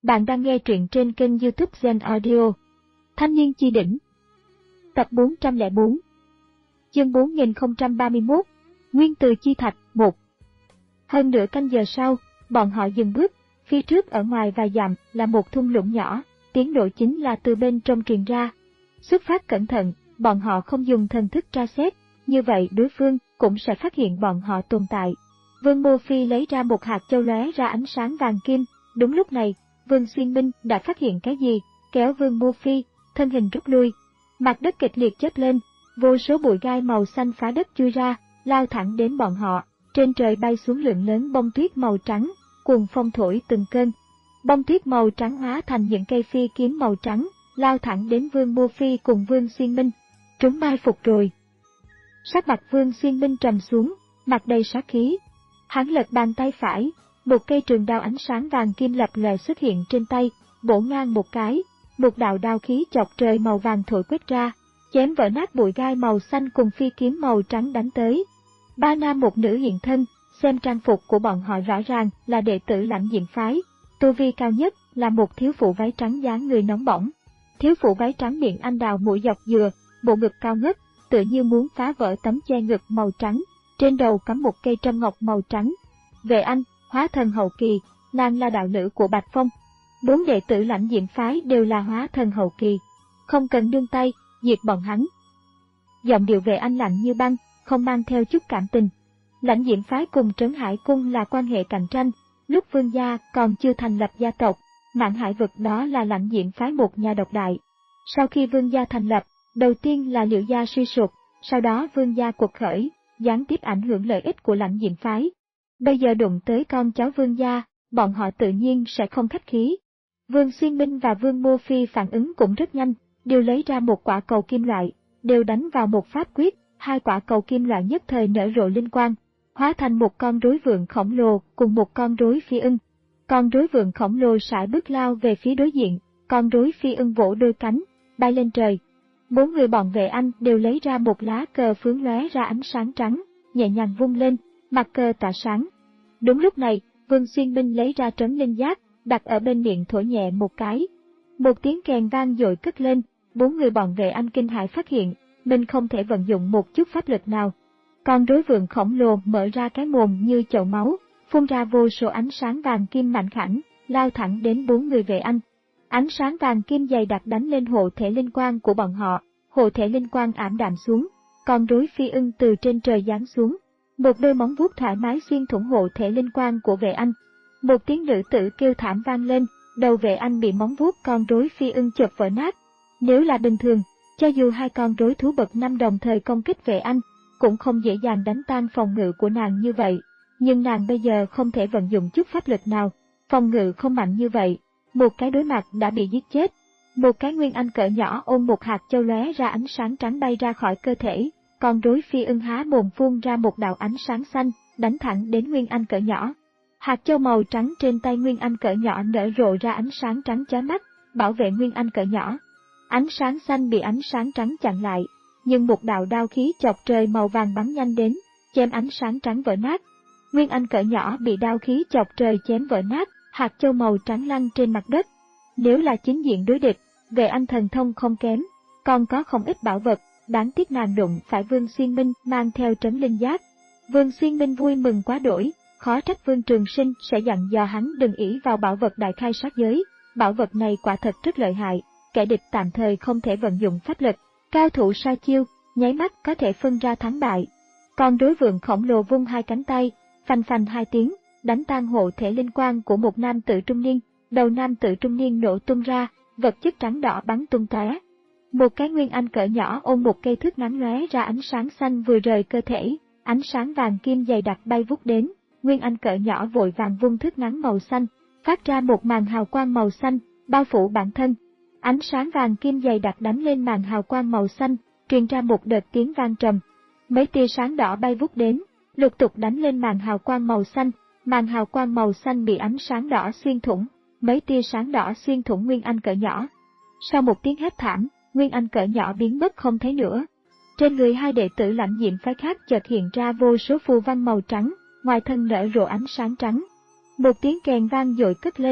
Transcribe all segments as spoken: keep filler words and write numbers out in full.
Bạn đang nghe truyện trên kênh YouTube Zen Audio. Thanh niên chi đỉnh. Tập bốn trăm lẻ bốn. Chương bốn nghìn không trăm ba mươi mốt. Nguyên từ chi thạch một. Hơn nửa canh giờ sau, bọn họ dừng bước. Phía trước ở ngoài vài dặm là một thung lũng nhỏ, tiếng nổ chính là từ bên trong truyền ra. Xuất phát cẩn thận, bọn họ không dùng thần thức tra xét, như vậy đối phương cũng sẽ phát hiện bọn họ tồn tại. Vương Mô Phi lấy ra một hạt châu lóe ra ánh sáng vàng kim. Đúng lúc này, Vương Xuyên Minh đã phát hiện cái gì, kéo Vương Mô Phi, thân hình rút lui. Mặt đất kịch liệt chớp lên, vô số bụi gai màu xanh phá đất chui ra, lao thẳng đến bọn họ. Trên trời bay xuống lượng lớn bông tuyết màu trắng, cuồng phong thổi từng cơn. Bông tuyết màu trắng hóa thành những cây phi kiếm màu trắng, lao thẳng đến Vương Mô Phi cùng Vương Xuyên Minh. Chúng mai phục rồi. Sắc mặt Vương Xuyên Minh trầm xuống, mặt đầy sát khí. Hắn lật bàn tay phải, một cây trường đao ánh sáng vàng kim lập lòe xuất hiện trên tay, bổ ngang một cái, một đạo đao khí chọc trời màu vàng thổi quét ra, chém vỡ nát bụi gai màu xanh cùng phi kiếm màu trắng đánh tới. Ba nam một nữ hiện thân, xem trang phục của bọn họ rõ ràng là đệ tử Lãnh Diệm phái, tu vi cao nhất là một thiếu phụ váy trắng dáng người nóng bỏng. Thiếu phụ váy trắng miệng anh đào mũi dọc dừa, bộ ngực cao ngất, tựa như muốn phá vỡ tấm che ngực màu trắng, trên đầu cắm một cây trâm ngọc màu trắng. Vệ Anh, hóa thần hậu kỳ, nàng là đạo lữ của Bạch Phong. Bốn đệ tử Lãnh Diệm phái đều là hóa thần hậu kỳ, không cần nương tay, diệt bọn hắn. Giọng điệu Vệ Anh lạnh như băng, không mang theo chút cảm tình. Lãnh Diệm phái cùng Trấn Hải cung là quan hệ cạnh tranh, lúc Vương gia còn chưa thành lập gia tộc, Mãn Hải vực đó là Lãnh Diệm phái một nhà độc đại. Sau khi Vương gia thành lập, đầu tiên là Liễu gia suy sụp, sau đó Vương gia cuộc khởi, gián tiếp ảnh hưởng lợi ích của Lãnh Diệm phái. Bây giờ đụng tới con cháu Vương gia, bọn họ tự nhiên sẽ không khách khí. Vương Xuyên Minh và Vương Mô Phi phản ứng cũng rất nhanh, đều lấy ra một quả cầu kim loại, đều đánh vào một pháp quyết, hai quả cầu kim loại nhất thời nở rộ linh quang, hóa thành một con rối vượn khổng lồ cùng một con rối phi ưng. Con rối vượn khổng lồ sải bước lao về phía đối diện, con rối phi ưng vỗ đôi cánh, bay lên trời. Bốn người bọn Vệ Anh đều lấy ra một lá cờ phướng lóe ra ánh sáng trắng, nhẹ nhàng vung lên, mặt cờ tỏa sáng. Đúng lúc này, Vương Xuyên Minh lấy ra trấn linh giác, đặt ở bên miệng thổi nhẹ một cái. Một tiếng kèn vang dội cất lên, bốn người bọn Vệ Anh kinh hãi phát hiện, mình không thể vận dụng một chút pháp lực nào. Con rối vượn khổng lồ mở ra cái mồm như chậu máu, phun ra vô số ánh sáng vàng kim mạnh khảnh, lao thẳng đến bốn người Vệ Anh. Ánh sáng vàng kim dày đặc đánh lên hộ thể linh quang của bọn họ, hộ thể linh quang ảm đạm xuống, con rối phi ưng từ trên trời giáng xuống. Một đôi móng vuốt thoải mái xuyên thủng hộ thể linh quang của Vệ Anh. Một tiếng nữ tử kêu thảm vang lên, đầu Vệ Anh bị móng vuốt con rối phi ưng chộp vỡ nát. Nếu là bình thường, cho dù hai con rối thú bậc năm đồng thời công kích Vệ Anh, cũng không dễ dàng đánh tan phòng ngự của nàng như vậy. Nhưng nàng bây giờ không thể vận dụng chút pháp lực nào, phòng ngự không mạnh như vậy, một cái đối mặt đã bị giết chết. Một cái nguyên anh cỡ nhỏ ôm một hạt châu lóe ra ánh sáng trắng bay ra khỏi cơ thể. Con rối phi ưng há mồm phun ra một đạo ánh sáng xanh, đánh thẳng đến Nguyên Anh cỡ nhỏ. Hạt châu màu trắng trên tay Nguyên Anh cỡ nhỏ nở rộ ra ánh sáng trắng chói mắt, bảo vệ Nguyên Anh cỡ nhỏ. Ánh sáng xanh bị ánh sáng trắng chặn lại, nhưng một đạo đao khí chọc trời màu vàng bắn nhanh đến, chém ánh sáng trắng vỡ nát. Nguyên Anh cỡ nhỏ bị đao khí chọc trời chém vỡ nát, hạt châu màu trắng lăn trên mặt đất. Nếu là chính diện đối địch, Vệ Anh thần thông không kém, còn có không ít bảo vật. Đáng tiếc nàng đụng phải Vương Xuyên Minh mang theo trấn linh giác. Vương Xuyên Minh vui mừng quá đổi, khó trách Vương Trường Sinh sẽ dặn dò hắn đừng ỷ vào bảo vật đại khai sát giới. Bảo vật này quả thật rất lợi hại, kẻ địch tạm thời không thể vận dụng pháp lực, cao thủ sa chiêu, nháy mắt có thể phân ra thắng bại. Con rối vượn khổng lồ vung hai cánh tay, phanh phanh hai tiếng, đánh tan hộ thể linh quang của một nam tử trung niên, đầu nam tử trung niên nổ tung ra, vật chất trắng đỏ bắn tung tóe. Một cái nguyên anh cỡ nhỏ ôm một cây thước ngắn lóe ra ánh sáng xanh vừa rời cơ thể, ánh sáng vàng kim dày đặc bay vút đến, nguyên anh cỡ nhỏ vội vàng vung thước ngắn màu xanh, phát ra một màn hào quang màu xanh, bao phủ bản thân. Ánh sáng vàng kim dày đặc đánh lên màn hào quang màu xanh, truyền ra một đợt tiếng vang trầm. Mấy tia sáng đỏ bay vút đến, lục tục đánh lên màn hào quang màu xanh, màn hào quang màu xanh bị ánh sáng đỏ xuyên thủng, mấy tia sáng đỏ xuyên thủng nguyên anh cỡ nhỏ. Sau một tiếng hét thảm, Nguyên Anh cỡ nhỏ biến mất không thấy nữa. Trên người hai đệ tử Lãnh Diệm phái khác chợt hiện ra vô số phù văn màu trắng, ngoài thân nở rộ ánh sáng trắng. Một tiếng kèn vang dội cất lên,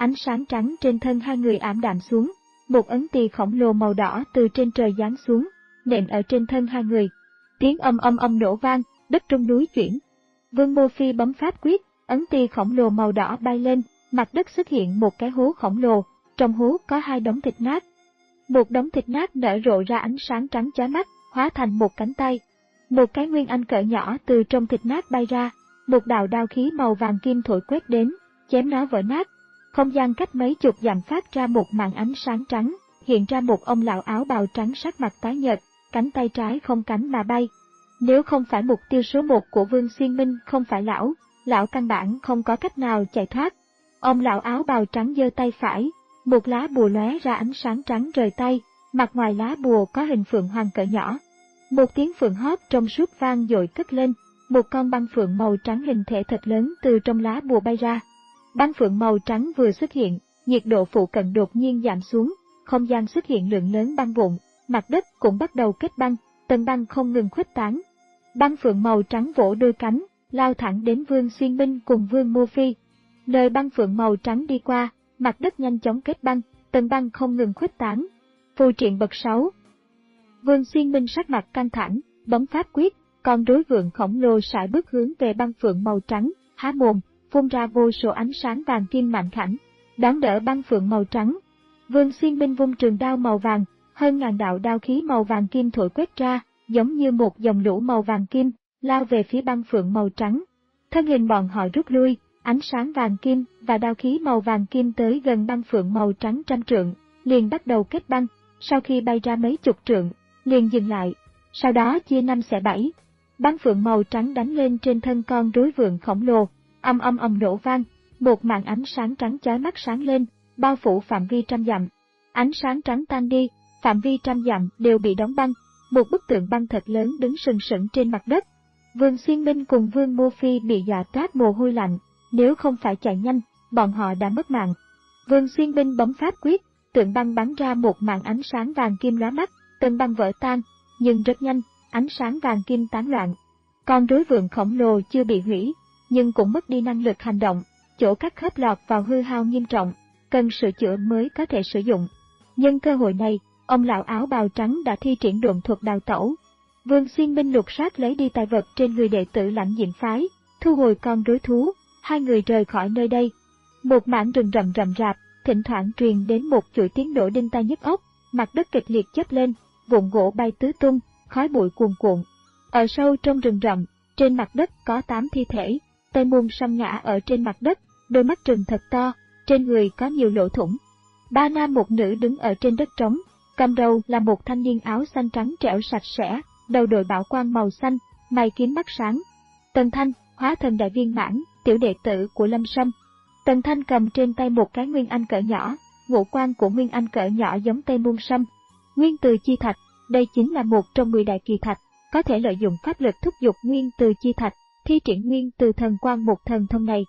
ánh sáng trắng trên thân hai người ảm đạm xuống, một ấn tỳ khổng lồ màu đỏ từ trên trời giáng xuống, nện ở trên thân hai người. Tiếng âm âm âm nổ vang, đất rung núi chuyển. Vương Mô Phi bấm pháp quyết, ấn tỳ khổng lồ màu đỏ bay lên, mặt đất xuất hiện một cái hố khổng lồ, trong hố có hai đống thịt nát. Một đống thịt nát nở rộ ra ánh sáng trắng chói mắt, hóa thành một cánh tay. Một cái nguyên anh cỡ nhỏ từ trong thịt nát bay ra, một đạo đao khí màu vàng kim thổi quét đến, chém nó vỡ nát. Không gian cách mấy chục dặm phát ra một màn ánh sáng trắng, hiện ra một ông lão áo bào trắng sắc mặt tái nhợt, cánh tay trái không cánh mà bay. Nếu không phải mục tiêu số một của Vương Xuyên Minh không phải lão, lão căn bản không có cách nào chạy thoát. Ông lão áo bào trắng giơ tay phải, một lá bùa lóe ra ánh sáng trắng rời tay, mặt ngoài lá bùa có hình phượng hoàng cỡ nhỏ. Một tiếng phượng hót trong suốt vang dội cất lên, một con băng phượng màu trắng hình thể thật lớn từ trong lá bùa bay ra. Băng phượng màu trắng vừa xuất hiện, nhiệt độ phụ cận đột nhiên giảm xuống, không gian xuất hiện lượng lớn băng vụn, mặt đất cũng bắt đầu kết băng, tầng băng không ngừng khuếch tán. Băng phượng màu trắng vỗ đôi cánh, lao thẳng đến Vương Xuyên Minh cùng Vương Mô Phi. Nơi băng phượng màu trắng đi qua, mặt đất nhanh chóng kết băng, tầng băng không ngừng khuếch tán. Phù triện bậc sáu. Vương Xuyên Minh sắc mặt căng thẳng, bấm pháp quyết, con rối vượn khổng lồ sải bước hướng về băng phượng màu trắng, há mồm, phun ra vô số ánh sáng vàng kim mạnh khảnh, đón đỡ băng phượng màu trắng. Vương Xuyên Minh vung trường đao màu vàng, hơn ngàn đạo đao khí màu vàng kim thổi quét ra, giống như một dòng lũ màu vàng kim, lao về phía băng phượng màu trắng. Thân hình bọn họ rút lui, ánh sáng vàng kim và đao khí màu vàng kim tới gần băng phượng màu trắng trăm trượng, liền bắt đầu kết băng, sau khi bay ra mấy chục trượng, liền dừng lại, sau đó chia năm xẻ bảy. Băng phượng màu trắng đánh lên trên thân con rối vượn khổng lồ, âm âm âm nổ vang, một màn ánh sáng trắng chói mắt sáng lên, bao phủ phạm vi trăm dặm. Ánh sáng trắng tan đi, phạm vi trăm dặm đều bị đóng băng, một bức tượng băng thật lớn đứng sừng sững trên mặt đất. Vương Xuyên Minh cùng Vương Mô Phi bị dọa toát mồ hôi lạnh, nếu không phải chạy nhanh, bọn họ đã mất mạng. Vương Xuyên Minh bấm pháp quyết, tượng băng bắn ra một màn ánh sáng vàng kim lóa mắt, tầng băng vỡ tan, nhưng rất nhanh, ánh sáng vàng kim tán loạn. Con rối vượn khổng lồ chưa bị hủy, nhưng cũng mất đi năng lực hành động, chỗ các khớp lọt vào hư hao nghiêm trọng, cần sửa chữa mới có thể sử dụng. Nhân cơ hội này, ông lão áo bào trắng đã thi triển độn thuật đào tẩu. Vương Xuyên Minh lục soát lấy đi tài vật trên người đệ tử Lãnh Diệm phái, thu hồi con rối thú, hai người rời khỏi nơi đây. Một mảng rừng rậm rậm rạp, thỉnh thoảng truyền đến một chuỗi tiếng nổ đinh tai nhức óc, mặt đất kịch liệt chớp lên, vụn gỗ bay tứ tung, khói bụi cuồn cuộn. Ở sâu trong rừng rậm, trên mặt đất có tám thi thể, Tây Môn Sâm ngã ở trên mặt đất, đôi mắt trừng thật to, trên người có nhiều lỗ thủng. Ba nam một nữ đứng ở trên đất trống, cầm đầu là một thanh niên áo xanh trắng trẻo sạch sẽ, đầu đội bảo quan màu xanh, mày kiếm mắt sáng. Tần Thanh, hóa thần đại viên mãn, tiểu đệ tử của Lâm Sâm. Tần Thanh cầm trên tay một cái nguyên anh cỡ nhỏ, ngũ quan của nguyên anh cỡ nhỏ giống Tây Môn Sâm. Nguyên từ chi thạch, đây chính là một trong mười đại kỳ thạch, có thể lợi dụng pháp lực thúc giục nguyên từ chi thạch, thi triển nguyên từ thần quang một thần thông này.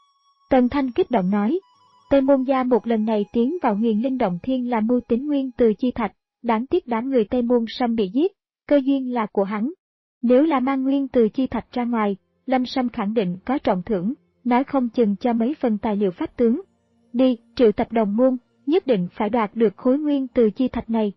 Tần Thanh kích động nói, Tây Môn gia một lần này tiến vào Huyền Linh Động Thiên là mưu tính nguyên từ chi thạch, đáng tiếc đám người Tây Môn Sâm bị giết, cơ duyên là của hắn. Nếu là mang nguyên từ chi thạch ra ngoài, Lâm Sâm khẳng định có trọng thưởng, nói không chừng cho mấy phần tài liệu pháp tướng. Đi, triệu tập đồng môn, nhất định phải đoạt được khối nguyên từ chi thạch này.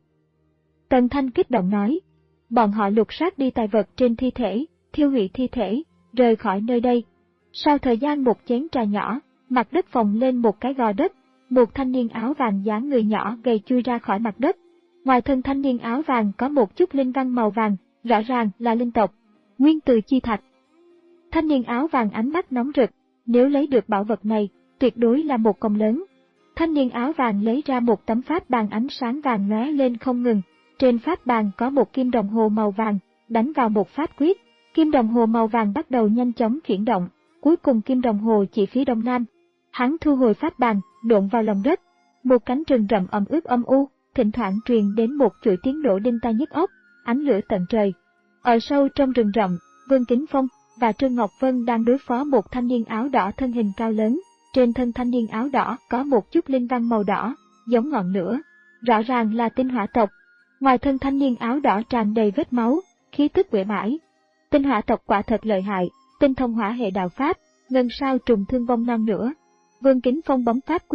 Tần Thanh kích động nói, bọn họ lục soát đi tài vật trên thi thể, thiêu hủy thi thể, rời khỏi nơi đây. Sau thời gian một chén trà nhỏ, mặt đất phồng lên một cái gò đất, một thanh niên áo vàng dáng người nhỏ gầy chui ra khỏi mặt đất. Ngoài thân thanh niên áo vàng có một chút linh văn màu vàng, rõ ràng là linh tộc, nguyên từ chi thạch. Thanh niên áo vàng ánh mắt nóng rực, nếu lấy được bảo vật này, tuyệt đối là một công lớn. Thanh niên áo vàng lấy ra một tấm pháp bàn ánh sáng vàng lóe lên không ngừng, trên pháp bàn có một kim đồng hồ màu vàng, đánh vào một pháp quyết, kim đồng hồ màu vàng bắt đầu nhanh chóng chuyển động, cuối cùng kim đồng hồ chỉ phía đông nam. Hắn thu hồi pháp bàn, độn vào lòng đất, một cánh rừng rậm ẩm ướt âm u, thỉnh thoảng truyền đến một chuỗi tiếng nổ đinh tai nhức óc, ánh lửa tận trời. Ở sâu trong rừng rậm, Vương Kính Phong và Trương Ngọc Vân đang đối phó một thanh niên áo đỏ thân hình cao lớn, trên thân thanh niên áo đỏ có một chút linh văn màu đỏ, giống ngọn lửa, rõ ràng là tinh hỏa tộc. Ngoài thân thanh niên áo đỏ tràn đầy vết máu, khí tức uể oải. Tinh hỏa tộc quả thật lợi hại, tinh thông hỏa hệ đạo pháp, ngân sao trùng thương vong non nữa. Vương Kính Phong bấm pháp quyết,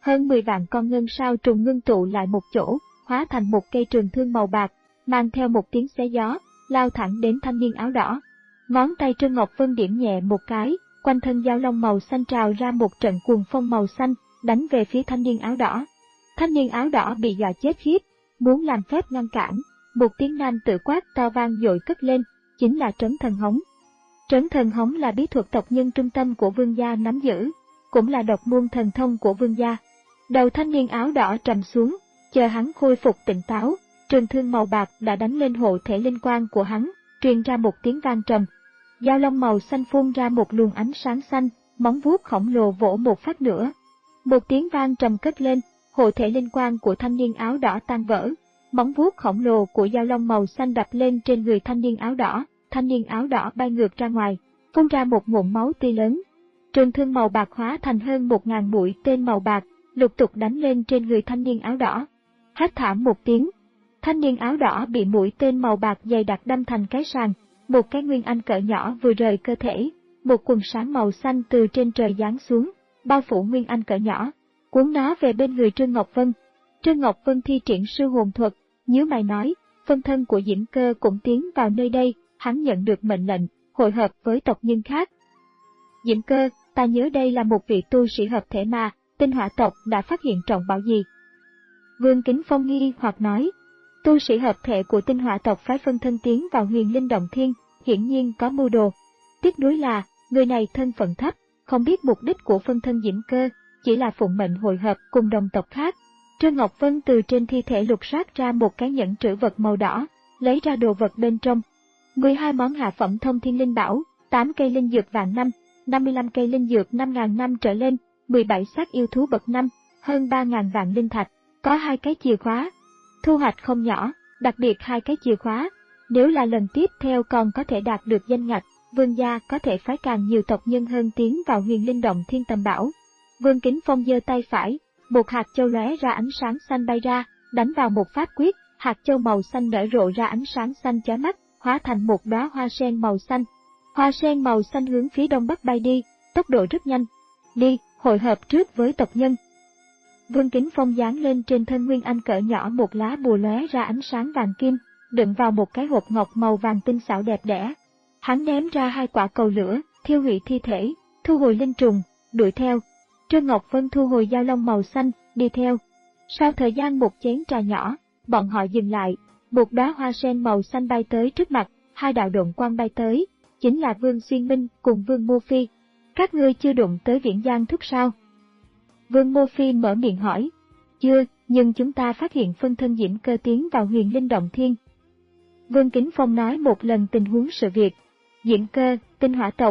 hơn mười vạn con ngân sao trùng ngưng tụ lại một chỗ, hóa thành một cây trường thương màu bạc, mang theo một tiếng xé gió, lao thẳng đến thanh niên áo đỏ. Ngón tay Trân Ngọc Vân điểm nhẹ một cái, quanh thân dao long màu xanh trào ra một trận cuồng phong màu xanh, đánh về phía thanh niên áo đỏ. Thanh niên áo đỏ bị dọa chết khiếp, muốn làm phép ngăn cản, một tiếng nam tự quát to vang dội cất lên, chính là Trấn Thần Hống. Trấn Thần Hống là bí thuật tộc nhân trung tâm của vương gia nắm giữ, cũng là độc môn thần thông của vương gia. Đầu thanh niên áo đỏ trầm xuống, chờ hắn khôi phục tỉnh táo, trường thương màu bạc đã đánh lên hộ thể linh quang của hắn, truyền ra một tiếng vang trầm. Dao long màu xanh phun ra một luồng ánh sáng xanh, móng vuốt khổng lồ vỗ một phát nữa. Một tiếng vang trầm cất lên, hộ thể linh quang của thanh niên áo đỏ tan vỡ. Móng vuốt khổng lồ của dao long màu xanh đập lên trên người thanh niên áo đỏ, thanh niên áo đỏ bay ngược ra ngoài, phun ra một ngụm máu tươi lớn. Trường thương màu bạc hóa thành hơn một ngàn mũi tên màu bạc, lục tục đánh lên trên người thanh niên áo đỏ. Hét thảm một tiếng, thanh niên áo đỏ bị mũi tên màu bạc dày đặc đâm thành cái sàng, một cái nguyên anh cỡ nhỏ vừa rời cơ thể, một quần sáng màu xanh từ trên trời giáng xuống, bao phủ nguyên anh cỡ nhỏ, cuốn nó về bên người Trương Ngọc Vân. Trương Ngọc Vân thi triển sư hồn thuật, nhíu mày nói, phân thân của Diễm Cơ cũng tiến vào nơi đây, hắn nhận được mệnh lệnh, hội hợp với tộc nhân khác. Diễm Cơ, ta nhớ đây là một vị tu sĩ hợp thể mà, Tinh Hỏa tộc đã phát hiện trọng bảo gì? Vương Kính Phong nghi hoặc nói, tu sĩ hợp thể của Tinh Hỏa tộc phái phân thân tiến vào Huyền Linh Động Thiên, hiển nhiên có mưu đồ. Tiếc nuối là, người này thân phận thấp, không biết mục đích của phân thân Diễm Cơ, chỉ là phụng mệnh hội hợp cùng đồng tộc khác. Trương Ngọc Vân từ trên thi thể lục soát ra một cái nhẫn trữ vật màu đỏ, lấy ra đồ vật bên trong. mười hai món hạ phẩm thông thiên linh bảo, tám cây linh dược vạn năm, năm mươi lăm cây linh dược năm nghìn năm trở lên, mười bảy xác yêu thú bậc năm, hơn ba nghìn vạn linh thạch, có hai cái chìa khóa. Thu hoạch không nhỏ, đặc biệt hai cái chìa khóa. Nếu là lần tiếp theo còn có thể đạt được danh ngạch, vương gia có thể phái càng nhiều tộc nhân hơn tiến vào Huyền Linh Động Thiên tầm bảo. Vương Kính Phong giơ tay phải, một hạt châu lóe ra ánh sáng xanh bay ra, đánh vào một pháp quyết, hạt châu màu xanh nở rộ ra ánh sáng xanh chói mắt, hóa thành một đóa hoa sen màu xanh. Hoa sen màu xanh hướng phía đông bắc bay đi, tốc độ rất nhanh. Đi, hội hợp trước với tộc nhân. Vương Kính Phong dán lên trên thân nguyên anh cỡ nhỏ một lá bùa lóe ra ánh sáng vàng kim, đựng vào một cái hộp ngọc màu vàng tinh xảo đẹp đẽ. Hắn ném ra hai quả cầu lửa, thiêu hủy thi thể, thu hồi linh trùng, đuổi theo. Trương Ngọc Vân thu hồi dao long màu xanh, đi theo. Sau thời gian một chén trà nhỏ, bọn họ dừng lại, một đóa hoa sen màu xanh bay tới trước mặt, hai đạo độn quang bay tới, chính là Vương Xuyên Minh cùng Vương Mô Phi. Các ngươi chưa đụng tới Viễn Giang Thúc sao? Vương Mô Phi mở miệng hỏi. Chưa, nhưng chúng ta phát hiện phân thân Diễm Cơ tiến vào Huyền Linh Động Thiên. Vương Kính Phong nói một lần tình huống sự việc. Diễm Cơ, Tinh Hỏa tộc.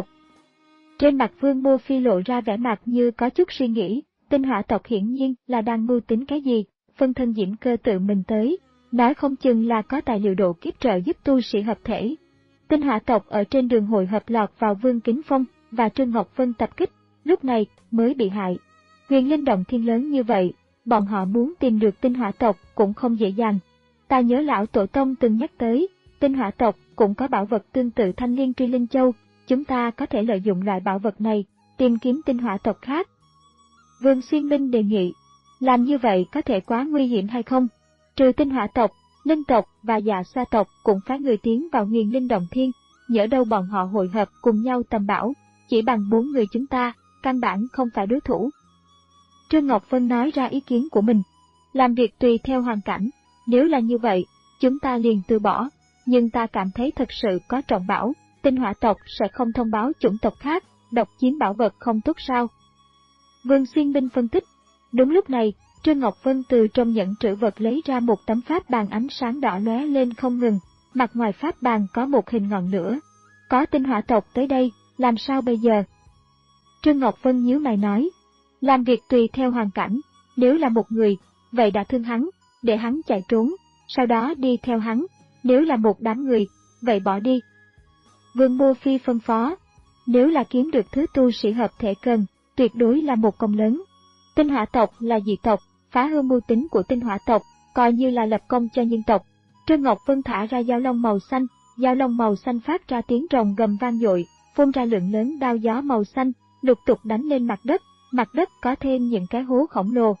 Trên mặt Vương Mô Phi lộ ra vẻ mặt như có chút suy nghĩ, Tinh Hỏa tộc hiển nhiên là đang mưu tính cái gì, phân thân Diễm Cơ tự mình tới, nói không chừng là có tài liệu độ kiếp trợ giúp tu sĩ hợp thể. Tinh Hỏa tộc ở trên đường hội hợp lọt vào Vương Kính Phong và Trương Ngọc Vân tập kích, lúc này mới bị hại. Huyền Linh Động Thiên lớn như vậy, bọn họ muốn tìm được Tinh Hỏa tộc cũng không dễ dàng. Ta nhớ lão tổ tông từng nhắc tới, Tinh Hỏa tộc cũng có bảo vật tương tự Thanh Liên Tri Linh Châu, chúng ta có thể lợi dụng loại bảo vật này, tìm kiếm Tinh Hỏa tộc khác. Vương Xuyên Minh đề nghị, làm như vậy có thể quá nguy hiểm hay không? Trừ Tinh Hỏa tộc, Linh tộc và Dạ Xoa tộc cũng phái người tiến vào Huyền Linh Động Thiên, nhỡ đâu bọn họ hội hợp cùng nhau tầm bảo, chỉ bằng bốn người chúng ta, căn bản không phải đối thủ. Trương Ngọc Vân nói ra ý kiến của mình, làm việc tùy theo hoàn cảnh, nếu là như vậy, chúng ta liền từ bỏ, nhưng ta cảm thấy thật sự có trọng bảo, Tinh Hỏa tộc sẽ không thông báo chủng tộc khác, độc chiếm bảo vật không tốt sao? Vương Xuyên Minh phân tích. Đúng lúc này, Trương Ngọc Vân từ trong nhẫn trữ vật lấy ra một tấm pháp bàn ánh sáng đỏ lóe lên không ngừng, mặt ngoài pháp bàn có một hình ngọn lửa. Có Tinh Hỏa tộc tới đây, làm sao bây giờ? Trương Ngọc Vân nhíu mày nói, làm việc tùy theo hoàn cảnh, nếu là một người, vậy đã thương hắn, để hắn chạy trốn, sau đó đi theo hắn, nếu là một đám người, vậy bỏ đi. Vương Mô Phi phân phó, nếu là kiếm được thứ tu sĩ hợp thể cần, tuyệt đối là một công lớn. Tinh Hỏa tộc là dị tộc, phá hư mưu tính của Tinh Hỏa tộc, coi như là lập công cho nhân tộc. Trương Ngọc Vân thả ra dao long màu xanh, dao long màu xanh phát ra tiếng rồng gầm vang dội, phun ra lượng lớn đao gió màu xanh, lục tục đánh lên mặt đất, mặt đất có thêm những cái hố khổng lồ,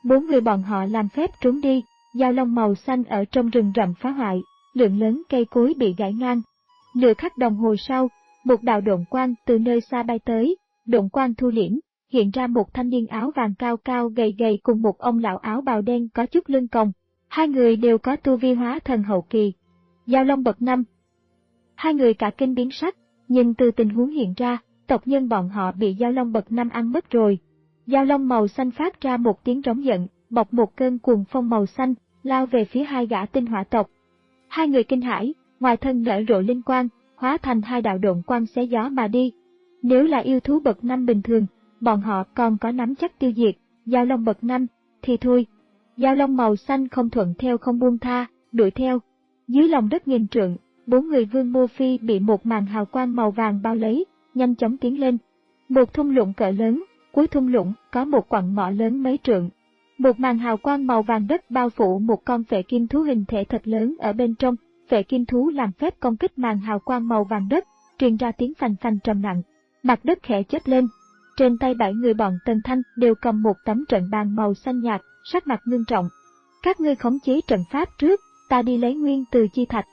Bốn người bọn họ làm phép trốn đi, dao long màu xanh ở trong rừng rậm phá hoại, lượng lớn cây cối bị gãy ngang. Nửa khắc đồng hồ sau, một đạo độn quang từ nơi xa bay tới, độn quang thu liễm, hiện ra một thanh niên áo vàng cao cao gầy gầy cùng một ông lão áo bào đen có chút lưng còng. Hai người đều có tu vi hóa thần hậu kỳ. Dao long bậc năm. Hai người cả kinh biến sắc, nhìn từ tình huống hiện ra, tộc nhân bọn họ bị dao long bậc năm ăn mất rồi. Dao long màu xanh phát ra một tiếng rống giận, bọc một cơn cuồng phong màu xanh, lao về phía hai gã tinh hỏa tộc. Hai người kinh hãi, ngoài thân nở rộ linh quang, hóa thành hai đạo độn quang xé gió mà đi. Nếu là yêu thú bậc năm bình thường, bọn họ còn có nắm chắc tiêu diệt, dao long bậc năm, thì thôi. Dao long màu xanh không thuận theo không buông tha, đuổi theo. Dưới lòng đất nghìn trượng, bốn người Vương Mô Phi bị một màn hào quang màu vàng bao lấy, nhanh chóng tiến lên. Một thung lũng cỡ lớn, cuối thung lũng có một quặng mỏ lớn mấy trượng. Một màn hào quang màu vàng đất bao phủ một con phệ kim thú hình thể thật lớn ở bên trong. Phệ kim thú làm phép công kích màn hào quang màu vàng đất, truyền ra tiếng phành phành trầm nặng. Mặt đất khẽ chớp lên. Trên tay bảy người bọn Tần Thanh đều cầm một tấm trận bàn màu xanh nhạt, sắc mặt ngưng trọng. Các ngươi khống chế trận pháp trước, ta đi lấy nguyên từ chi thạch.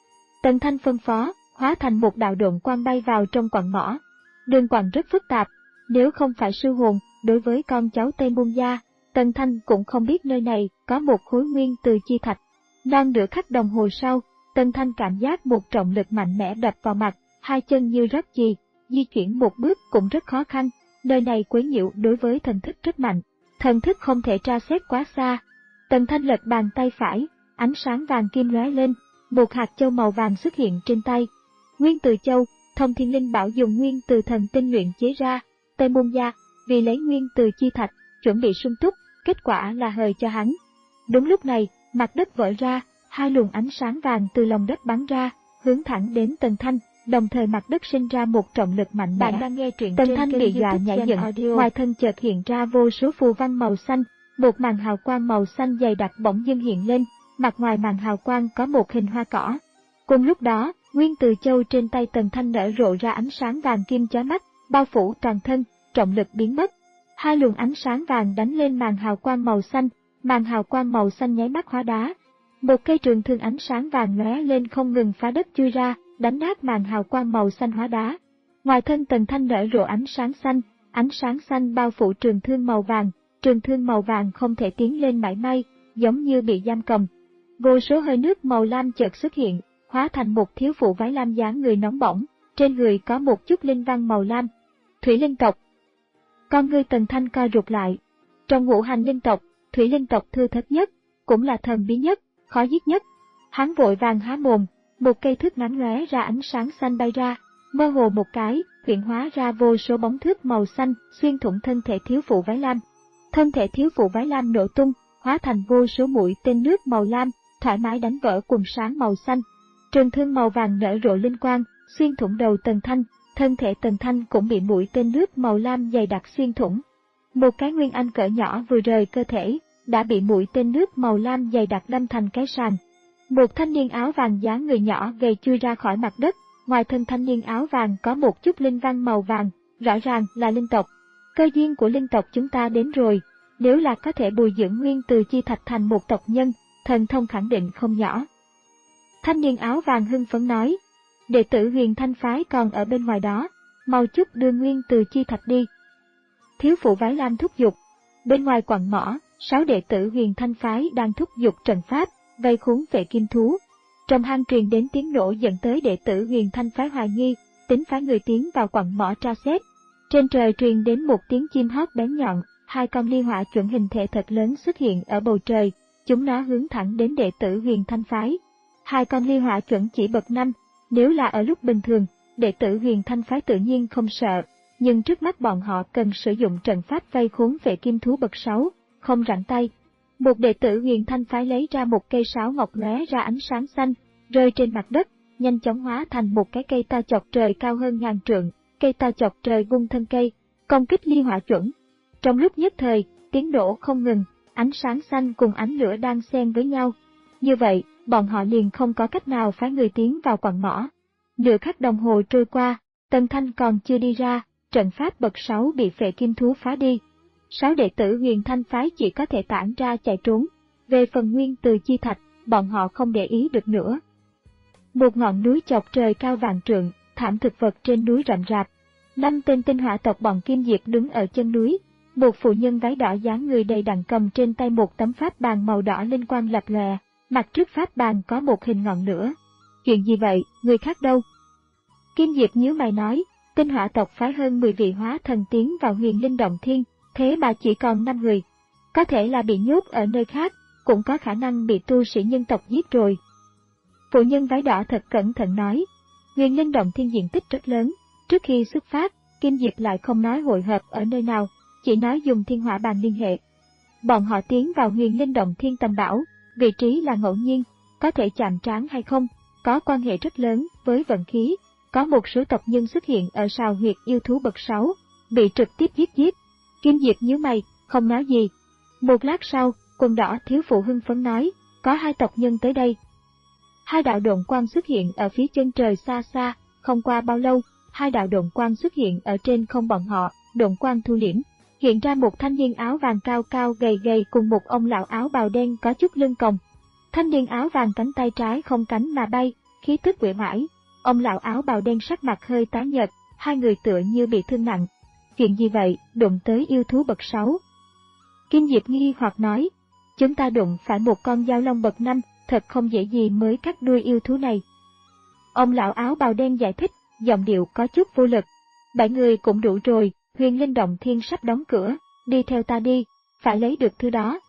Tần Thanh phân phó, hóa thành một đạo độn quang bay vào trong quặng mỏ. Đường quặng rất phức tạp, nếu không phải sư hồn, đối với con cháu Tây Môn gia, Tần Thanh cũng không biết nơi này có một khối nguyên từ chi thạch. Non nửa khắc đồng hồ sau, Tần Thanh cảm giác một trọng lực mạnh mẽ đập vào mặt, hai chân như rớt chì, di chuyển một bước cũng rất khó khăn. Nơi này quấy nhiễu đối với thần thức rất mạnh, thần thức không thể tra xét quá xa. Tần Thanh lật bàn tay phải, ánh sáng vàng kim lóe lên, một hạt châu màu vàng xuất hiện trên tay. Nguyên từ châu, Thông Thiên Linh bảo dùng nguyên từ thần tinh luyện chế ra. Tây Môn gia vì lấy nguyên từ chi thạch, chuẩn bị sung túc, kết quả là hời cho hắn. Đúng lúc này, mặt đất vỡ ra, hai luồng ánh sáng vàng từ lòng đất bắn ra, hướng thẳng đến Tần Thanh. Đồng thời mặt đất sinh ra một trọng lực mạnh mẽ. Bạn đang nghe truyện Tần Thanh bị dọa nhảy dựng, ngoài thân chợt hiện ra vô số phù văn màu xanh, một màn hào quang màu xanh dày đặc bỗng dưng hiện lên, mặt ngoài màn hào quang có một hình hoa cỏ. Cùng lúc đó, nguyên từ châu trên tay Tần Thanh nở rộ ra ánh sáng vàng kim chói mắt, bao phủ toàn thân, trọng lực biến mất. Hai luồng ánh sáng vàng đánh lên màn hào quang màu xanh, màn hào quang màu xanh nháy mắt hóa đá. Một cây trường thương ánh sáng vàng lóe lên không ngừng phá đất chui ra, đánh nát màn hào quang màu xanh hóa đá. Ngoài thân Tần Thanh nở rộ ánh sáng xanh, ánh sáng xanh bao phủ trường thương màu vàng, trường thương màu vàng không thể tiến lên mảy may, giống như bị giam cầm. Vô số hơi nước màu lam chợt xuất hiện, hóa thành một thiếu phụ váy lam dáng người nóng bỏng, trên người có một chút linh văn màu lam. Thủy linh tộc. Con ngươi Tần Thanh co rụt lại. Trong ngũ hành linh tộc, thủy linh tộc thưa thớt nhất, cũng là thần bí nhất, khó giết nhất. Hắn vội vàng há mồm. Một cây thước ngắn lóe ra ánh sáng xanh bay ra, mơ hồ một cái, hiện hóa ra vô số bóng thước màu xanh, xuyên thủng thân thể thiếu phụ váy lam. Thân thể thiếu phụ váy lam nổ tung, hóa thành vô số mũi tên nước màu lam, thoải mái đánh vỡ quần sáng màu xanh. Trường thương màu vàng nở rộ linh quang, xuyên thủng đầu Tần Thanh, thân thể Tần Thanh cũng bị mũi tên nước màu lam dày đặc xuyên thủng. Một cái nguyên anh cỡ nhỏ vừa rời cơ thể, đã bị mũi tên nước màu lam dày đặc đâm thành cái sàn. Một thanh niên áo vàng dáng người nhỏ gầy chui ra khỏi mặt đất, ngoài thân thanh niên áo vàng có một chút linh văn màu vàng, rõ ràng là linh tộc. Cơ duyên của linh tộc chúng ta đến rồi, nếu là có thể bồi dưỡng nguyên từ chi thạch thành một tộc nhân, thần thông khẳng định không nhỏ. Thanh niên áo vàng hưng phấn nói, đệ tử Huyền Thanh phái còn ở bên ngoài đó, mau chút đưa nguyên từ chi thạch đi. Thiếu phụ váy lam thúc giục, bên ngoài quặng mỏ, sáu đệ tử Huyền Thanh phái đang thúc giục trận pháp, vây khốn phệ kim thú. Trong hang truyền đến tiếng nổ dẫn tới đệ tử Huyền Thanh phái hoài nghi, tính phái người tiến vào quặng mỏ tra xét. Trên trời truyền đến một tiếng chim hót bén nhọn, hai con ly hỏa chuẩn hình thể thật lớn xuất hiện ở bầu trời, chúng nó hướng thẳng đến đệ tử Huyền Thanh phái. Hai con ly hỏa chuẩn chỉ bậc năm, nếu là ở lúc bình thường, đệ tử Huyền Thanh phái tự nhiên không sợ, nhưng trước mắt bọn họ cần sử dụng trận pháp vây khốn phệ kim thú bậc sáu, không rảnh tay. Một đệ tử Huyền Thanh phái lấy ra một cây sáo ngọc lóe ra ánh sáng xanh, rơi trên mặt đất, nhanh chóng hóa thành một cái cây to chọc trời cao hơn ngàn trượng, cây to chọc trời vung thân cây, công kích ly hỏa chuẩn. Trong lúc nhất thời, tiếng nổ không ngừng, ánh sáng xanh cùng ánh lửa đang xen với nhau. Như vậy, bọn họ liền không có cách nào phái người tiến vào quặng mỏ. Nửa khắc đồng hồ trôi qua, Tần Thanh còn chưa đi ra, trận pháp bậc sáu bị phệ kim thú phá đi. Sáu đệ tử Huyền Thanh phái chỉ có thể tản ra chạy trốn. Về phần Nguyên Từ Chi Thạch, bọn họ không để ý được nữa. Một ngọn núi chọc trời cao vạn trượng, thảm thực vật trên núi rậm rạp. Năm tên tinh hỏa tộc bọn Kim Diệp đứng ở chân núi. Một phụ nhân váy đỏ dáng người đầy đặn cầm trên tay một tấm pháp bàn màu đỏ linh quang lập lòe, mặt trước pháp bàn có một hình ngọn lửa. Chuyện gì vậy, người khác đâu? Kim Diệp nhíu mày nói, tinh hỏa tộc phái hơn mười vị hóa thần tiến vào Huyền Linh Động Thiên, thế mà chỉ còn năm người. Có thể là bị nhốt ở nơi khác, cũng có khả năng bị tu sĩ nhân tộc giết rồi. Phụ nhân váy đỏ thật cẩn thận nói, Huyền Linh Động Thiên diện tích rất lớn, trước khi xuất phát, Kim Diệp lại không nói hội hợp ở nơi nào, chỉ nói dùng thiên hỏa bàn liên hệ. Bọn họ tiến vào Huyền Linh Động Thiên tầm bảo, vị trí là ngẫu nhiên, có thể chạm trán hay không, có quan hệ rất lớn với vận khí. Có một số tộc nhân xuất hiện ở sào huyệt yêu thú bậc sáu, bị trực tiếp giết giết. Kim Diệp nhíu mày, không nói gì. Một lát sau, Quần Đỏ thiếu phụ hưng phấn nói, có hai tộc nhân tới đây. Hai đạo độn quang xuất hiện ở phía chân trời xa xa, không qua bao lâu, hai đạo độn quang xuất hiện ở trên không bọn họ, độn quang thu liễm, hiện ra một thanh niên áo vàng cao cao gầy gầy cùng một ông lão áo bào đen có chút lưng còng. Thanh niên áo vàng cánh tay trái không cánh mà bay, khí tức uể oải. Ông lão áo bào đen sắc mặt hơi tái nhợt, hai người tựa như bị thương nặng. Chuyện gì vậy, đụng tới yêu thú bậc sáu? Kim Diệp nghi hoặc nói, chúng ta đụng phải một con dao long bậc năm, thật không dễ gì mới cắt đuôi yêu thú này. Ông lão áo bào đen giải thích, giọng điệu có chút vô lực. Bảy người cũng đủ rồi, Huyền Linh Động Thiên sắp đóng cửa, đi theo ta đi, phải lấy được thứ đó.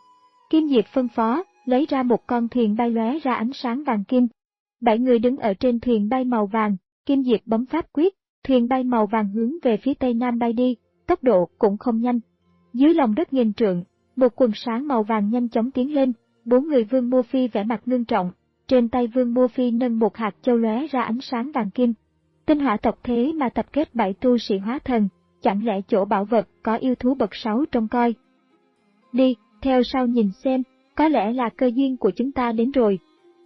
Kim Diệp phân phó, lấy ra một con thuyền bay lóe ra ánh sáng vàng kim. Bảy người đứng ở trên thuyền bay màu vàng, Kim Diệp bấm pháp quyết, thuyền bay màu vàng hướng về phía tây nam bay đi, tốc độ cũng không nhanh. Dưới lòng đất nghìn trượng, một quần sáng màu vàng nhanh chóng tiến lên, bốn người Vương Mô Phi vẻ mặt ngưng trọng, trên tay Vương Mô Phi nâng một hạt châu lóe ra ánh sáng vàng kim. Tinh hỏa tộc thế mà tập kết bảy tu sĩ hóa thần, chẳng lẽ chỗ bảo vật có yêu thú bậc sáu trông coi? Đi, theo sau nhìn xem, có lẽ là cơ duyên của chúng ta đến rồi.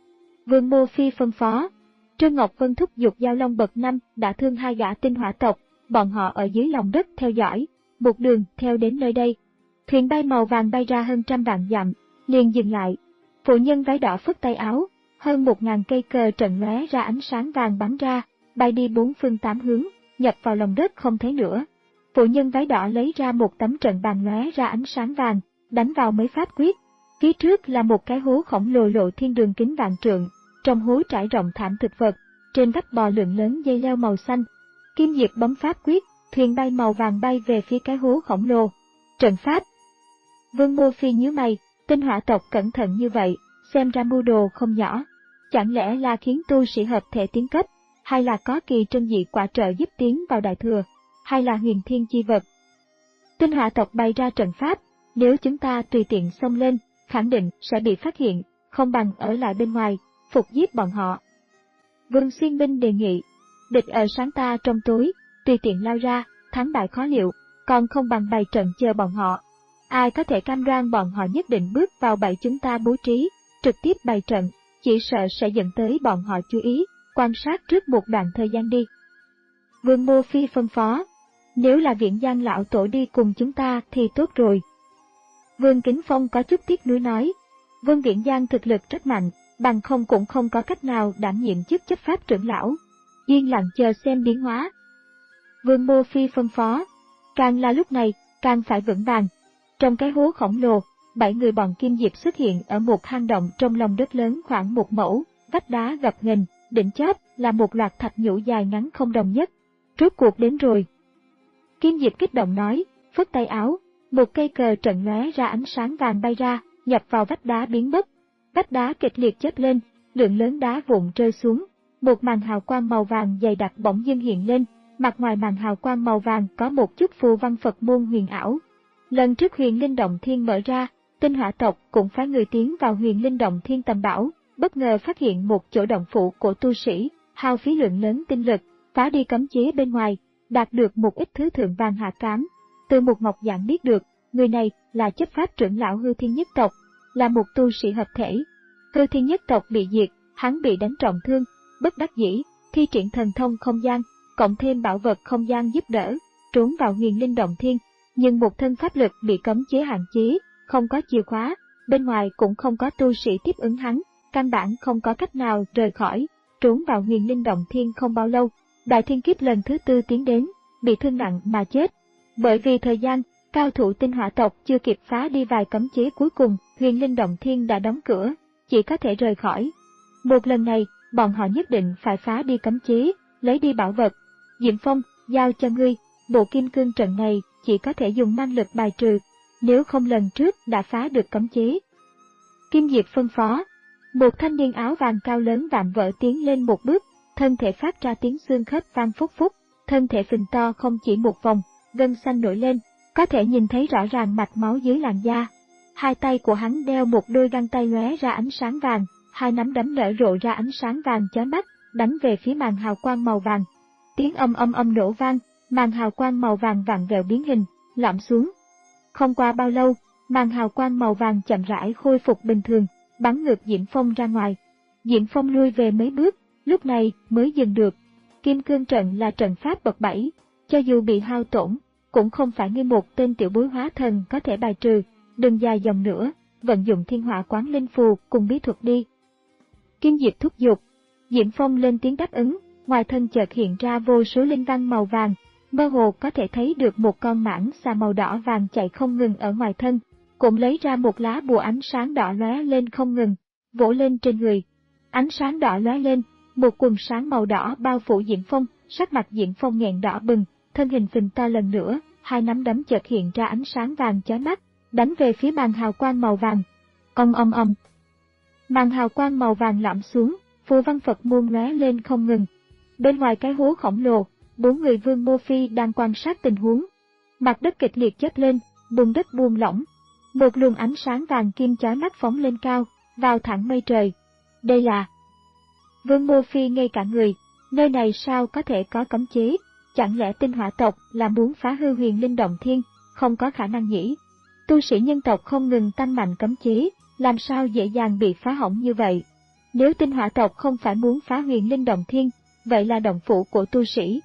Vương Mô Phi phân phó. Trương Ngọc Vân thúc giục giao long bậc năm đã thương hai gã tinh hỏa tộc, bọn họ ở dưới lòng đất theo dõi, một đường theo đến nơi đây. Thuyền bay màu vàng bay ra hơn trăm vạn dặm, liền dừng lại. Phụ nhân váy đỏ phất tay áo, hơn một ngàn cây cờ trận lóe ra ánh sáng vàng bắn ra, bay đi bốn phương tám hướng, nhập vào lòng đất không thấy nữa. Phụ nhân váy đỏ lấy ra một tấm trận bàn lóe ra ánh sáng vàng, đánh vào mấy pháp quyết. Phía trước là một cái hố khổng lồ lộ thiên đường kính vạn trượng, trong hố trải rộng thảm thực vật, trên vách bò lượng lớn dây leo màu xanh. Kim Diệp bấm pháp quyết, thuyền bay màu vàng bay về phía cái hố khổng lồ. Trận pháp. Vương Mô Phi nhíu mày, tinh hỏa tộc cẩn thận như vậy, xem ra mưu đồ không nhỏ. Chẳng lẽ là khiến tu sĩ hợp thể tiến cấp, hay là có kỳ trân dị quả trợ giúp tiến vào đại thừa, hay là huyền thiên chi vật? Tinh hỏa tộc bày ra trận pháp, nếu chúng ta tùy tiện xông lên, khẳng định sẽ bị phát hiện, không bằng ở lại bên ngoài, phục giết bọn họ. Vương Xuyên Binh đề nghị, địch ở sáng ta trong tối, tùy tiện lao ra, thắng bại khó liệu, còn không bằng bày trận chờ bọn họ. Ai có thể cam đoan bọn họ nhất định bước vào bẫy chúng ta bố trí, trực tiếp bày trận, chỉ sợ sẽ dẫn tới bọn họ chú ý, quan sát trước một đoạn thời gian đi. Vương Mô Phi phân phó, nếu là Viễn Giang lão tổ đi cùng chúng ta thì tốt rồi. Vương Kính Phong có chút tiếc nuối nói, Vương Viễn Giang thực lực rất mạnh, bằng không cũng không có cách nào đảm nhiệm chức chấp pháp trưởng lão. Yên lặng chờ xem biến hóa. Vương Mô Phi phân phó, càng là lúc này, càng phải vững vàng. Trong cái hố khổng lồ, bảy người bọn Kim Diệp xuất hiện ở một hang động trong lòng đất lớn khoảng một mẫu, vách đá gập ghềnh, đỉnh chóp là một loạt thạch nhũ dài ngắn không đồng nhất. Rốt cuộc đến rồi. Kim Diệp kích động nói, phất tay áo, một cây cờ trận lóe ra ánh sáng vàng bay ra, nhập vào vách đá biến mất. Vách đá kịch liệt chớp lên, lượng lớn đá vụn rơi xuống, một màn hào quang màu vàng dày đặc bỗng dưng hiện lên, mặt ngoài màn hào quang màu vàng có một chút phù văn Phật môn huyền ảo. Lần trước Huyền Linh Động Thiên mở ra, tinh hỏa tộc cũng phái người tiến vào Huyền Linh Động Thiên tầm bảo, bất ngờ phát hiện một chỗ động phủ của tu sĩ, hao phí lượng lớn tinh lực, phá đi cấm chế bên ngoài, đạt được một ít thứ thượng vàng hạ cám. Từ một ngọc giản biết được, người này là chấp pháp trưởng lão Hư Thiên Nhất tộc, là một tu sĩ hợp thể. Hư Thiên Nhất tộc bị diệt, hắn bị đánh trọng thương, bất đắc dĩ, thi triển thần thông không gian, cộng thêm bảo vật không gian giúp đỡ, trốn vào Huyền Linh Động Thiên. nhưng một thân pháp lực bị cấm chế hạn chế, không có chìa khóa, bên ngoài cũng không có tu sĩ tiếp ứng hắn, căn bản không có cách nào rời khỏi, trốn vào Huyền Linh Động Thiên không bao lâu, đại thiên kiếp lần thứ tư tiến đến, bị thương nặng mà chết. Bởi vì thời gian, cao thủ tinh hỏa tộc chưa kịp phá đi vài cấm chế cuối cùng, Huyền Linh Động Thiên đã đóng cửa, chỉ có thể rời khỏi. Một lần này, bọn họ nhất định phải phá đi cấm chế, lấy đi bảo vật. Diệm Phong, giao cho ngươi, bộ kim cương trận này chỉ có thể dùng năng lực bài trừ, nếu không lần trước đã phá được cấm chế. Kim Diệp phân phó, một thanh niên áo vàng cao lớn vạm vỡ tiến lên một bước, thân thể phát ra tiếng xương khớp vang phúc phúc, thân thể phình to không chỉ một vòng, gân xanh nổi lên, có thể nhìn thấy rõ ràng mạch máu dưới làn da. Hai tay của hắn đeo một đôi găng tay lóe ra ánh sáng vàng, hai nắm đấm nở rộ ra ánh sáng vàng chói mắt, đánh về phía màn hào quang màu vàng. Tiếng âm âm âm nổ vang, màn hào quang màu vàng vặn vẹo biến hình, lõm xuống. Không qua bao lâu, màn hào quang màu vàng chậm rãi khôi phục bình thường, bắn ngược Diệm Phong ra ngoài. Diệm Phong lui về mấy bước, lúc này mới dừng được. Kim cương trận là trận pháp bậc bảy, cho dù bị hao tổn, cũng không phải như một tên tiểu bối hóa thần có thể bài trừ. Đừng dài dòng nữa, vận dụng thiên hỏa quán linh phù cùng bí thuật đi. Kim Diệp thúc giục, Diệm Phong lên tiếng đáp ứng, ngoài thân chợt hiện ra vô số linh văn màu vàng, mơ hồ có thể thấy được một con mãng xà màu đỏ vàng chạy không ngừng ở ngoài thân, cũng lấy ra một lá bùa ánh sáng đỏ lóe lên không ngừng, vỗ lên trên người. Ánh sáng đỏ lóe lên, một quần sáng màu đỏ bao phủ Diệm Phong, sắc mặt Diệm Phong nghẹn đỏ bừng, thân hình phình to lần nữa, hai nắm đấm chợt hiện ra ánh sáng vàng chói mắt, đánh về phía màn hào quang màu vàng. Ong ong ong. Màn hào quang màu vàng lõm xuống, phù văn Phật môn lóe lên không ngừng. Bên ngoài cái hố khổng lồ, bốn người Vương Mô Phi đang quan sát tình huống. Mặt đất kịch liệt chớp lên, bùn đất buông lỏng. Một luồng ánh sáng vàng kim chói mắt phóng lên cao, vào thẳng mây trời. Đây là... Vương Mô Phi ngây cả người, nơi này sao có thể có cấm chế, chẳng lẽ tinh hỏa tộc là muốn phá hư Huyền Linh Động Thiên, không có khả năng nhỉ. Tu sĩ nhân tộc không ngừng tăng mạnh cấm chế, làm sao dễ dàng bị phá hỏng như vậy. Nếu tinh hỏa tộc không phải muốn phá Huyền Linh Động Thiên, vậy là động phủ của tu sĩ.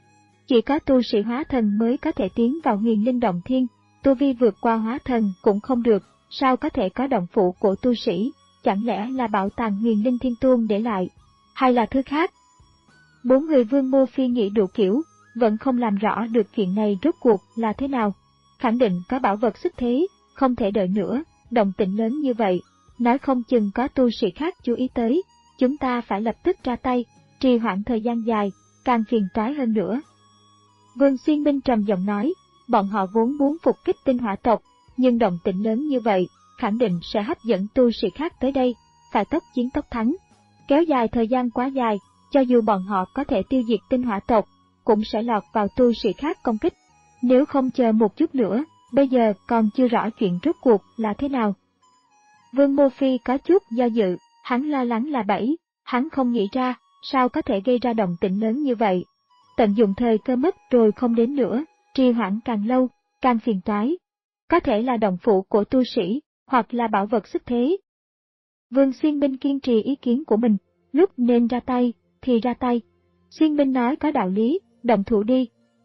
Chỉ có tu sĩ hóa thần mới có thể tiến vào Huyền Linh Động Thiên, tu vi vượt qua hóa thần cũng không được, sao có thể có động phủ của tu sĩ, chẳng lẽ là bảo tàng Huyền Linh Thiên Tôn để lại, hay là thứ khác? Bốn người Vương Mô Phi nghĩ đủ kiểu, vẫn không làm rõ được chuyện này rốt cuộc là thế nào. Khẳng định có bảo vật xuất thế, không thể đợi nữa, động tĩnh lớn như vậy, nói không chừng có tu sĩ khác chú ý tới, chúng ta phải lập tức ra tay, trì hoãn thời gian dài, càng phiền toái hơn nữa. Vương Xuyên Minh trầm giọng nói, bọn họ vốn muốn phục kích tinh hỏa tộc, nhưng động tĩnh lớn như vậy, khẳng định sẽ hấp dẫn tu sĩ khác tới đây, phải tốc chiến tốc thắng. Kéo dài thời gian quá dài, cho dù bọn họ có thể tiêu diệt tinh hỏa tộc, cũng sẽ lọt vào tu sĩ khác công kích. Nếu không chờ một chút nữa, bây giờ còn chưa rõ chuyện rốt cuộc là thế nào. Vương Mô Phi có chút do dự, hắn lo lắng là bẫy, hắn không nghĩ ra, sao có thể gây ra động tĩnh lớn như vậy. Tận dụng thời cơ mất rồi không đến nữa, trì hoãn càng lâu, càng phiền toái. Có thể là động phủ của tu sĩ, hoặc là bảo vật xuất thế. Vương Xuyên Minh kiên trì ý kiến của mình, lúc nên ra tay, thì ra tay. Xuyên Minh nói có đạo lý, động thủ đi.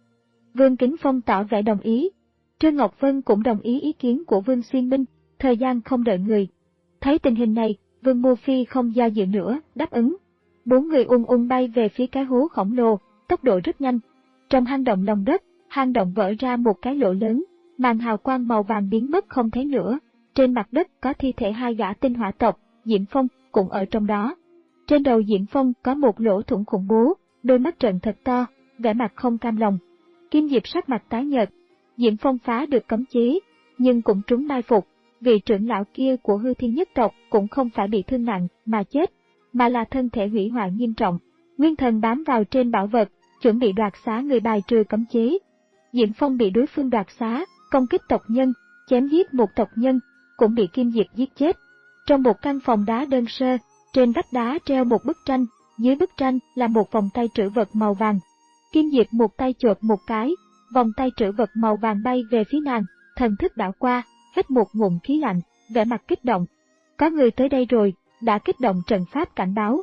Vương Kính Phong tỏ vẻ đồng ý. Trương Ngọc Vân cũng đồng ý ý kiến của Vương Xuyên Minh, thời gian không đợi người. Thấy tình hình này, Vương Mô Phi không do dự nữa, đáp ứng. Bốn người ung ung bay về phía cái hố khổng lồ, tốc độ rất nhanh. Trong hang động lòng đất, hang động vỡ ra một cái lỗ lớn, màn hào quang màu vàng biến mất không thấy nữa. Trên mặt đất có thi thể hai gã tinh hỏa tộc, Diệm Phong cũng ở trong đó. Trên đầu Diệm Phong có một lỗ thủng khủng bố, đôi mắt trợn thật to, vẻ mặt không cam lòng. Kim Diệp sắc mặt tái nhợt. Diệm Phong phá được cấm chế, nhưng cũng trúng mai phục. Vị trưởng lão kia của Hư Thiên nhất tộc cũng không phải bị thương nặng mà chết, mà là thân thể hủy hoại nghiêm trọng. Nguyên thần bám vào trên bảo vật, chuẩn bị đoạt xá người bài trừ cấm chế. Diệm Phong bị đối phương đoạt xá, công kích tộc nhân, chém giết một tộc nhân, cũng bị Kim Diệp giết chết. Trong một căn phòng đá đơn sơ, trên vách đá treo một bức tranh, dưới bức tranh là một vòng tay trữ vật màu vàng. Kim Diệp một tay chộp một cái, vòng tay trữ vật màu vàng bay về phía nàng, thần thức đảo qua, hít một ngụm khí lạnh, vẻ mặt kích động. Có người tới đây rồi, đã kích động trận pháp cảnh báo.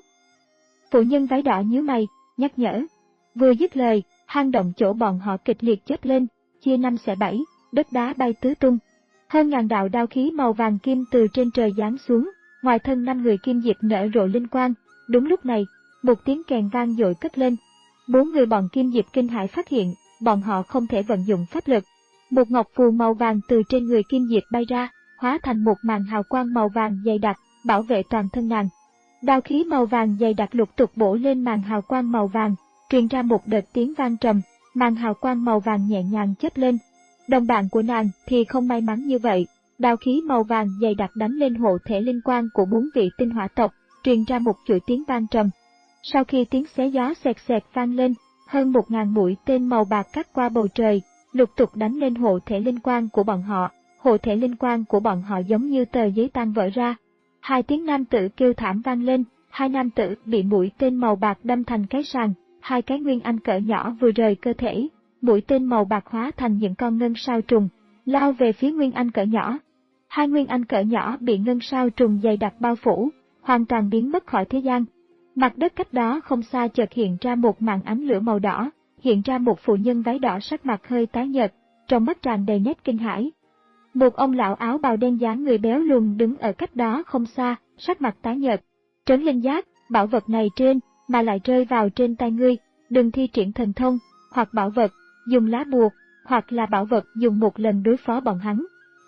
Phụ nhân váy đỏ nhíu mày, nhắc nhở. Vừa dứt lời, hang động chỗ bọn họ kịch liệt chớp lên, chia năm xẻ bảy. đất đá bay tứ tung. Hơn ngàn đạo đao khí màu vàng kim từ trên trời giáng xuống, ngoài thân năm người kim diệp nở rộ linh quang. Đúng lúc này, một tiếng kèn vang dội cất lên. Bốn người bọn kim diệp kinh hãi phát hiện, bọn họ không thể vận dụng pháp lực. Một ngọc phù màu vàng từ trên người kim diệp bay ra, hóa thành một màn hào quang màu vàng dày đặc, bảo vệ toàn thân nàng. Đao khí màu vàng dày đặc lục tục bổ lên màn hào quang màu vàng, truyền ra một đợt tiếng vang trầm, màn hào quang màu vàng nhẹ nhàng chớp lên. Đồng bạn của nàng thì không may mắn như vậy, đao khí màu vàng dày đặc đánh lên hộ thể linh quang của bốn vị tinh hỏa tộc, truyền ra một chuỗi tiếng vang trầm. Sau khi tiếng xé gió xẹt xẹt vang lên, hơn một ngàn mũi tên màu bạc cắt qua bầu trời, lục tục đánh lên hộ thể linh quang của bọn họ. Hộ thể linh quang của bọn họ giống như tờ giấy tan vỡ ra. Hai tiếng nam tử kêu thảm vang lên, hai nam tử bị mũi tên màu bạc đâm thành cái sàng, hai cái nguyên anh cỡ nhỏ vừa rời cơ thể, mũi tên màu bạc hóa thành những con ngân sao trùng, lao về phía nguyên anh cỡ nhỏ. Hai nguyên anh cỡ nhỏ bị ngân sao trùng dày đặc bao phủ, hoàn toàn biến mất khỏi thế gian. Mặt đất cách đó không xa chợt hiện ra một màn ánh lửa màu đỏ, hiện ra một phụ nhân váy đỏ sắc mặt hơi tái nhợt, trong mắt tràn đầy nét kinh hãi. Một ông lão áo bào đen dáng người béo lùn đứng ở cách đó không xa, sắc mặt tái nhợt. Trấn Linh Giác, bảo vật này trên, mà lại rơi vào trên tay ngươi, đừng thi triển thần thông, hoặc bảo vật, dùng lá bùa, hoặc là bảo vật dùng một lần đối phó bọn hắn.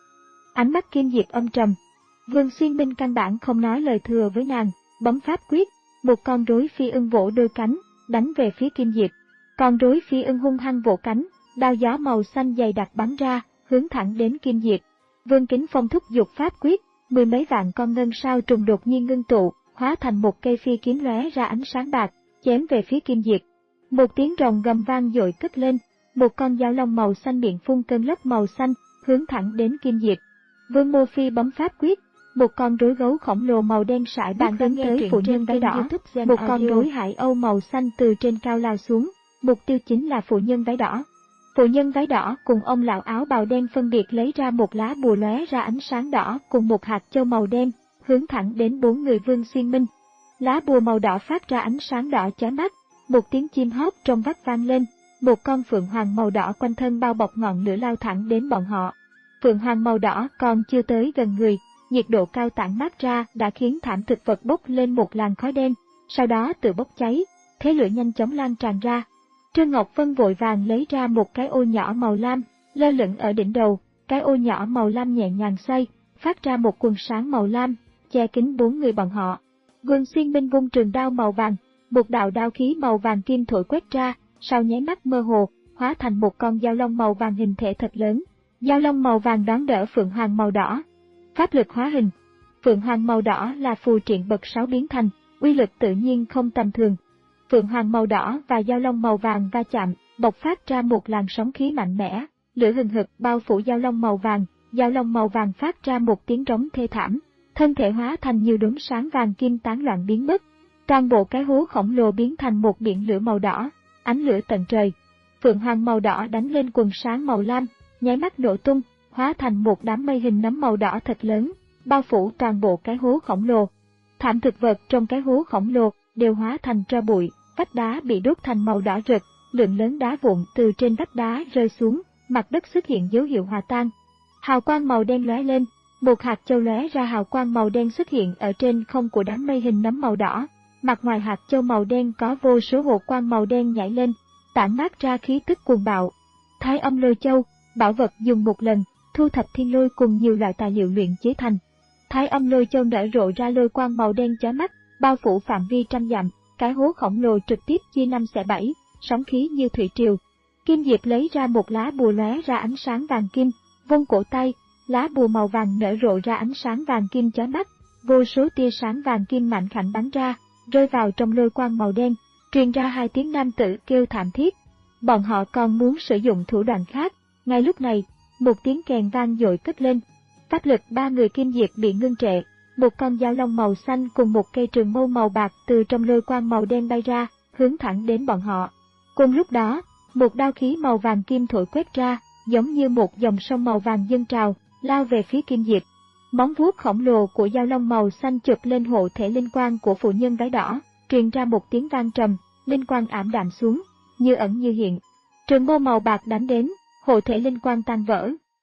Ánh mắt kim diệp âm trầm. Vương Xuyên Minh căn bản không nói lời thừa với nàng, bấm pháp quyết, một con rối phi ưng vỗ đôi cánh, đánh về phía kim diệp. Con rối phi ưng hung hăng vỗ cánh, đao gió màu xanh dày đặc bắn ra, hướng thẳng đến kim diệp. Vương Kính Phong thúc giục pháp quyết, mười mấy vạn con ngân sao trùng đột nhiên ngưng tụ, hóa thành một cây phi kiếm lóe ra ánh sáng bạc, chém về phía kim diệp. Một tiếng rồng gầm vang dội cất lên, một con dao long màu xanh miệng phun cơn lốc màu xanh, hướng thẳng đến kim diệp. Vương Mô Phi bấm pháp quyết, một con rối gấu khổng lồ màu đen sải bạc hướng tới phụ nhân váy đỏ, một con rối hải âu màu xanh từ trên cao lao xuống, mục tiêu chính là phụ nhân váy đỏ. Phụ nhân váy đỏ cùng ông lão áo bào đen phân biệt lấy ra một lá bùa lóe ra ánh sáng đỏ cùng một hạt châu màu đen, hướng thẳng đến bốn người Vương Xuyên Minh. Lá bùa màu đỏ phát ra ánh sáng đỏ chói mắt, một tiếng chim hót trong vắt vang lên, một con phượng hoàng màu đỏ quanh thân bao bọc ngọn lửa lao thẳng đến bọn họ. Phượng hoàng màu đỏ còn chưa tới gần người, nhiệt độ cao tản mát ra đã khiến thảm thực vật bốc lên một làn khói đen, sau đó tự bốc cháy, thế lửa nhanh chóng lan tràn ra. Trương Ngọc Vân vội vàng lấy ra một cái ô nhỏ màu lam, lơ lửng ở đỉnh đầu, cái ô nhỏ màu lam nhẹ nhàng xoay, phát ra một quần sáng màu lam, che kín bốn người bọn họ. Vương Xuyên Minh vung trường đao màu vàng, một đạo đao khí màu vàng kim thổi quét ra, sau nháy mắt mơ hồ, hóa thành một con dao long màu vàng hình thể thật lớn. Dao long màu vàng đón đỡ phượng hoàng màu đỏ. Pháp lực hóa hình. Phượng hoàng màu đỏ là phù triện bậc sáu biến thành, uy lực tự nhiên không tầm thường. Phượng hoàng màu đỏ và dao long màu vàng va chạm, bộc phát ra một làn sóng khí mạnh mẽ, lửa hừng hực bao phủ dao long màu vàng, dao long màu vàng phát ra một tiếng rống thê thảm, thân thể hóa thành nhiều đốm sáng vàng kim tán loạn biến mất. Toàn bộ cái hố khổng lồ biến thành một biển lửa màu đỏ, ánh lửa tận trời. Phượng hoàng màu đỏ đánh lên quần sáng màu lam, nháy mắt nổ tung, hóa thành một đám mây hình nấm màu đỏ thật lớn, bao phủ toàn bộ cái hố khổng lồ. Thảm thực vật trong cái hố khổng lồ đều hóa thành tro bụi, vách đá bị đốt thành màu đỏ rực, lượng lớn đá vụn từ trên vách đá rơi xuống, mặt đất xuất hiện dấu hiệu hòa tan. Hào quang màu đen lóe lên, một hạt châu lóe ra hào quang màu đen xuất hiện ở trên không của đám mây hình nấm màu đỏ. Mặt ngoài hạt châu màu đen có vô số hộ quang màu đen nhảy lên, tản mát ra khí tức cuồng bạo. Thái Âm Lôi Châu, bảo vật dùng một lần, thu thập thiên lôi cùng nhiều loại tài liệu luyện chế thành. Thái Âm Lôi Châu nở rộ ra lôi quang màu đen chói mắt, bao phủ phạm vi trăm dặm, cái hố khổng lồ trực tiếp chia năm xẻ bảy, sóng khí như thủy triều. Kim Diệp lấy ra một lá bùa lóe ra ánh sáng vàng kim, vung cổ tay, lá bùa màu vàng nở rộ ra ánh sáng vàng kim chói mắt, vô số tia sáng vàng kim mạnh khảnh bắn ra, rơi vào trong lôi quang màu đen, truyền ra hai tiếng nam tử kêu thảm thiết. Bọn họ còn muốn sử dụng thủ đoạn khác. Ngay lúc này, một tiếng kèn vang dội cất lên. Pháp lực ba người Kim Diệp bị ngưng trệ, một con dao long màu xanh cùng một cây trường mâu màu bạc từ trong lôi quang màu đen bay ra, hướng thẳng đến bọn họ. Cùng lúc đó, một đao khí màu vàng kim thổi quét ra, giống như một dòng sông màu vàng dâng trào, lao về phía Kim Diệp. Móng vuốt khổng lồ của dao long màu xanh chụp lên hộ thể linh quang của phụ nhân váy đỏ, truyền ra một tiếng vang trầm, linh quang ảm đạm xuống, như ẩn như hiện. Trường mâu màu bạc đánh đến, hộ thể linh quang tan vỡ,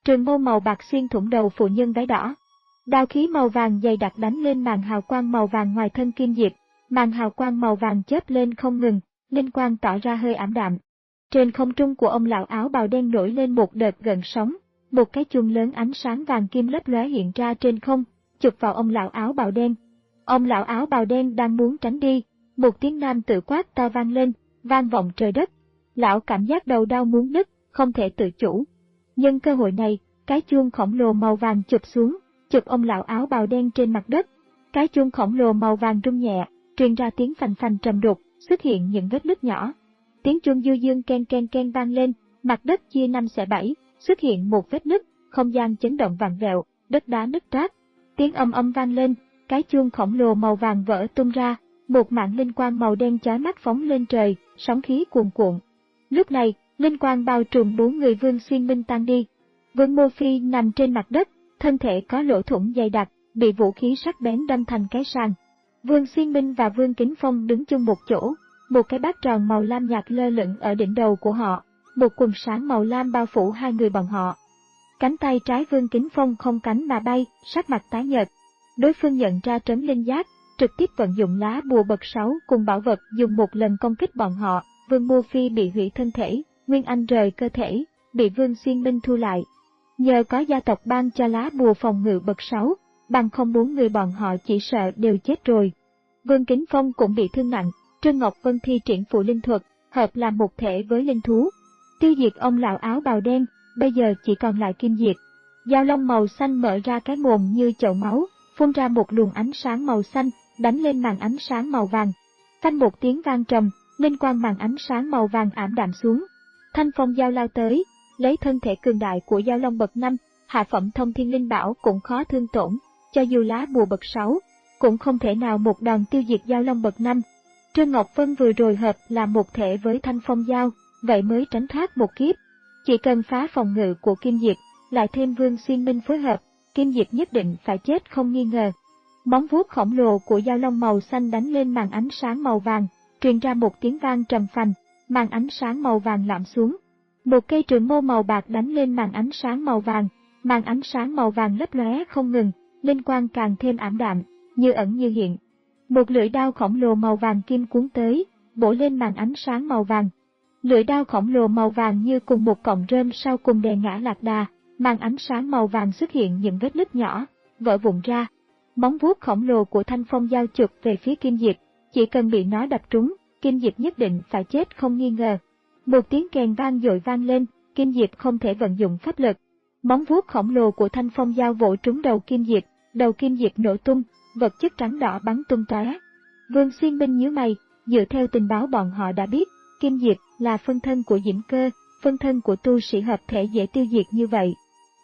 Trường mâu màu bạc xuyên thủng đầu phụ nhân váy đỏ. Đao khí màu vàng dày đặc đánh lên màn hào quang màu vàng ngoài thân Kim Diệp, màn hào quang màu vàng chớp lên không ngừng, linh quang tỏ ra hơi ảm đạm. Trên không trung của ông lão áo bào đen nổi lên một đợt gợn sóng, một cái chuông lớn ánh sáng vàng kim lấp lóe hiện ra trên không, chụp vào ông lão áo bào đen. Ông lão áo bào đen đang muốn tránh đi, một tiếng nam tự quát to vang lên, vang vọng trời đất. Lão cảm giác đầu đau muốn nứt, không thể tự chủ. Nhân cơ hội này, cái chuông khổng lồ màu vàng chụp xuống, chụp ông lão áo bào đen trên mặt đất. Cái chuông khổng lồ màu vàng rung nhẹ, truyền ra tiếng phành phành trầm đục, xuất hiện những vết nứt nhỏ. Tiếng chuông du dương ken ken ken vang lên, mặt đất chia năm xẻ bảy, xuất hiện một vết nứt, không gian chấn động vặn vẹo, đất đá nứt rác. Tiếng âm âm vang lên, cái chuông khổng lồ màu vàng vỡ tung ra, một mảng linh quang màu đen chói mắt phóng lên trời, sóng khí cuồn cuộn. Lúc này, linh quang bao trùm bốn người Vương Xuyên Minh tan đi. Vương Mô Phi nằm trên mặt đất, thân thể có lỗ thủng dày đặc, bị vũ khí sắc bén đâm thành cái sàng. Vương Xuyên Minh và Vương Kính Phong đứng chung một chỗ, một cái bát tròn màu lam nhạt lơ lửng ở đỉnh đầu của họ, một quần sáng màu lam bao phủ hai người bọn họ. Cánh tay trái Vương Kính Phong không cánh mà bay, sắc mặt tái nhợt. Đối phương nhận ra trấn linh giác, trực tiếp vận dụng lá bùa bậc sáu cùng bảo vật dùng một lần công kích bọn họ. Vương Mô Phi bị hủy thân thể, Nguyên Anh rời cơ thể, bị Vương Xuyên Minh thu lại. Nhờ có gia tộc ban cho lá bùa phòng ngự bậc sáu, bằng không bốn người bọn họ chỉ sợ đều chết rồi. Vương Kính Phong cũng bị thương nặng, Trương Ngọc Vân thi triển phụ linh thuật, hợp làm một thể với linh thú. Tiêu diệt ông lão áo bào đen, bây giờ chỉ còn lại Kim Diệp. Dao long màu xanh mở ra cái mồm như chậu máu, phun ra một luồng ánh sáng màu xanh, đánh lên màn ánh sáng màu vàng. Phanh một tiếng vang trầm, linh quang màn ánh sáng màu vàng ảm đạm xuống. Thanh phong dao lao tới, lấy thân thể cường đại của dao long bậc năm, hạ phẩm thông thiên linh bảo cũng khó thương tổn, cho dù lá bùa bậc sáu, cũng không thể nào một đòn tiêu diệt dao long bậc năm. Trương Ngọc Vân vừa rồi hợp là một thể với thanh phong dao, vậy mới tránh thoát một kiếp. Chỉ cần phá phòng ngự của Kim Diệp, lại thêm Vương Xuyên Minh phối hợp, Kim Diệp nhất định phải chết không nghi ngờ. Móng vuốt khổng lồ của dao long màu xanh đánh lên màn ánh sáng màu vàng, truyền ra một tiếng vang trầm phành, màn ánh sáng màu vàng lõm xuống. Một cây trường mâu màu bạc đánh lên màn ánh sáng màu vàng, màn ánh sáng màu vàng lấp lóe không ngừng, linh quang càng thêm ảm đạm, như ẩn như hiện. Một lưỡi đao khổng lồ màu vàng kim cuốn tới, bổ lên màn ánh sáng màu vàng. Lưỡi đao khổng lồ màu vàng như cùng một cọng rơm sau cùng đè ngã lạc đà, màn ánh sáng màu vàng xuất hiện những vết nứt nhỏ, vỡ vụn ra. Móng vuốt khổng lồ của thanh phong dao chụp về phía Kim Diệp, chỉ cần bị nó đập trúng, Kim Diệp nhất định phải chết không nghi ngờ. Một tiếng kèn vang dội vang lên, Kim Diệp không thể vận dụng pháp lực. Móng vuốt khổng lồ của thanh phong dao vỗ trúng đầu Kim Diệp, đầu Kim Diệp nổ tung, vật chất trắng đỏ bắn tung tóe. Vương Xuyên Minh nhíu mày, dựa theo tình báo bọn họ đã biết, Kim Diệp là phân thân của Diễm Cơ, phân thân của tu sĩ hợp thể dễ tiêu diệt như vậy.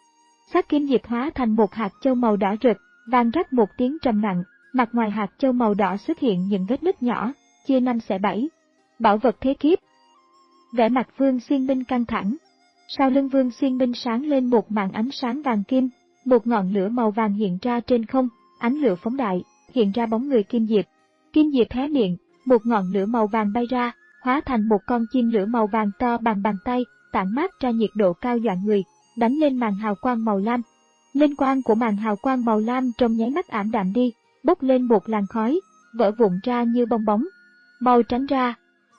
Xác Kim Diệp hóa thành một hạt châu màu đỏ rực, vang rắc một tiếng trầm nặng, mặt ngoài hạt châu màu đỏ xuất hiện những vết nứt nhỏ, chia năm xẻ bảy. Bảo vật thế kiếp. Vẻ mặt Vương Xuyên Minh căng thẳng. Sau lưng Vương Xuyên Minh sáng lên một màn ánh sáng vàng kim, một ngọn lửa màu vàng hiện ra trên không, ánh lửa phóng đại, hiện ra bóng người Kim Diệp. Kim Diệp hé miệng, một ngọn lửa màu vàng bay ra, hóa thành một con chim lửa màu vàng to bằng bàn tay, tản mát ra nhiệt độ cao dọa người, đánh lên màn hào quang màu lam. Linh quang của màn hào quang màu lam trong nháy mắt ảm đạm đi, bốc lên một làn khói, vỡ vụn ra như bong bóng. Mau tránh ra!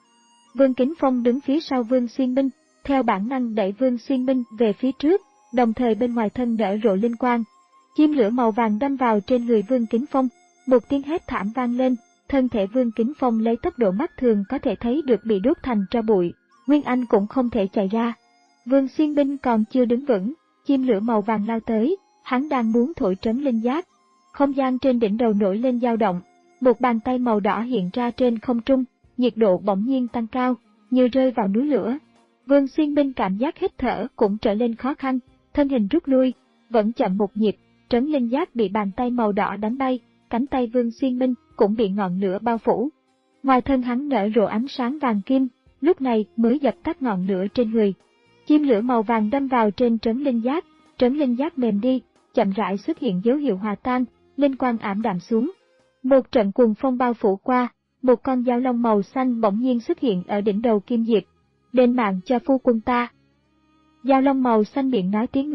Vương Kính Phong đứng phía sau Vương Xuyên Minh, theo bản năng đẩy Vương Xuyên Minh về phía trước, đồng thời bên ngoài thân nở rộ linh quang. Chim lửa màu vàng đâm vào trên người Vương Kính Phong, một tiếng hét thảm vang lên, thân thể Vương Kính Phong lấy tốc độ mắt thường có thể thấy được bị đốt thành tro bụi, Nguyên Anh cũng không thể chạy ra. Vương Xuyên Minh còn chưa đứng vững, chim lửa màu vàng lao tới, hắn đang muốn thổi trấn linh giác. Không gian trên đỉnh đầu nổi lên dao động, một bàn tay màu đỏ hiện ra trên không trung, nhiệt độ bỗng nhiên tăng cao, như rơi vào núi lửa. Vương Xuyên Minh cảm giác hít thở cũng trở nên khó khăn, thân hình rút lui, vẫn chậm một nhịp, trấn linh giác bị bàn tay màu đỏ đánh bay, cánh tay Vương Xuyên Minh cũng bị ngọn lửa bao phủ. Ngoài thân hắn nở rộ ánh sáng vàng kim, lúc này mới dập tắt ngọn lửa trên người. Chim lửa màu vàng đâm vào trên trấn linh giác, trấn linh giác mềm đi, chậm rãi xuất hiện dấu hiệu hòa tan, linh quang ảm đạm xuống. Một trận cuồng phong bao phủ qua, một con dao long màu xanh bỗng nhiên xuất hiện ở đỉnh đầu Kim Diệp. Đền mạng cho phu quân ta. Dao long màu xanh miệng nói tiếng người,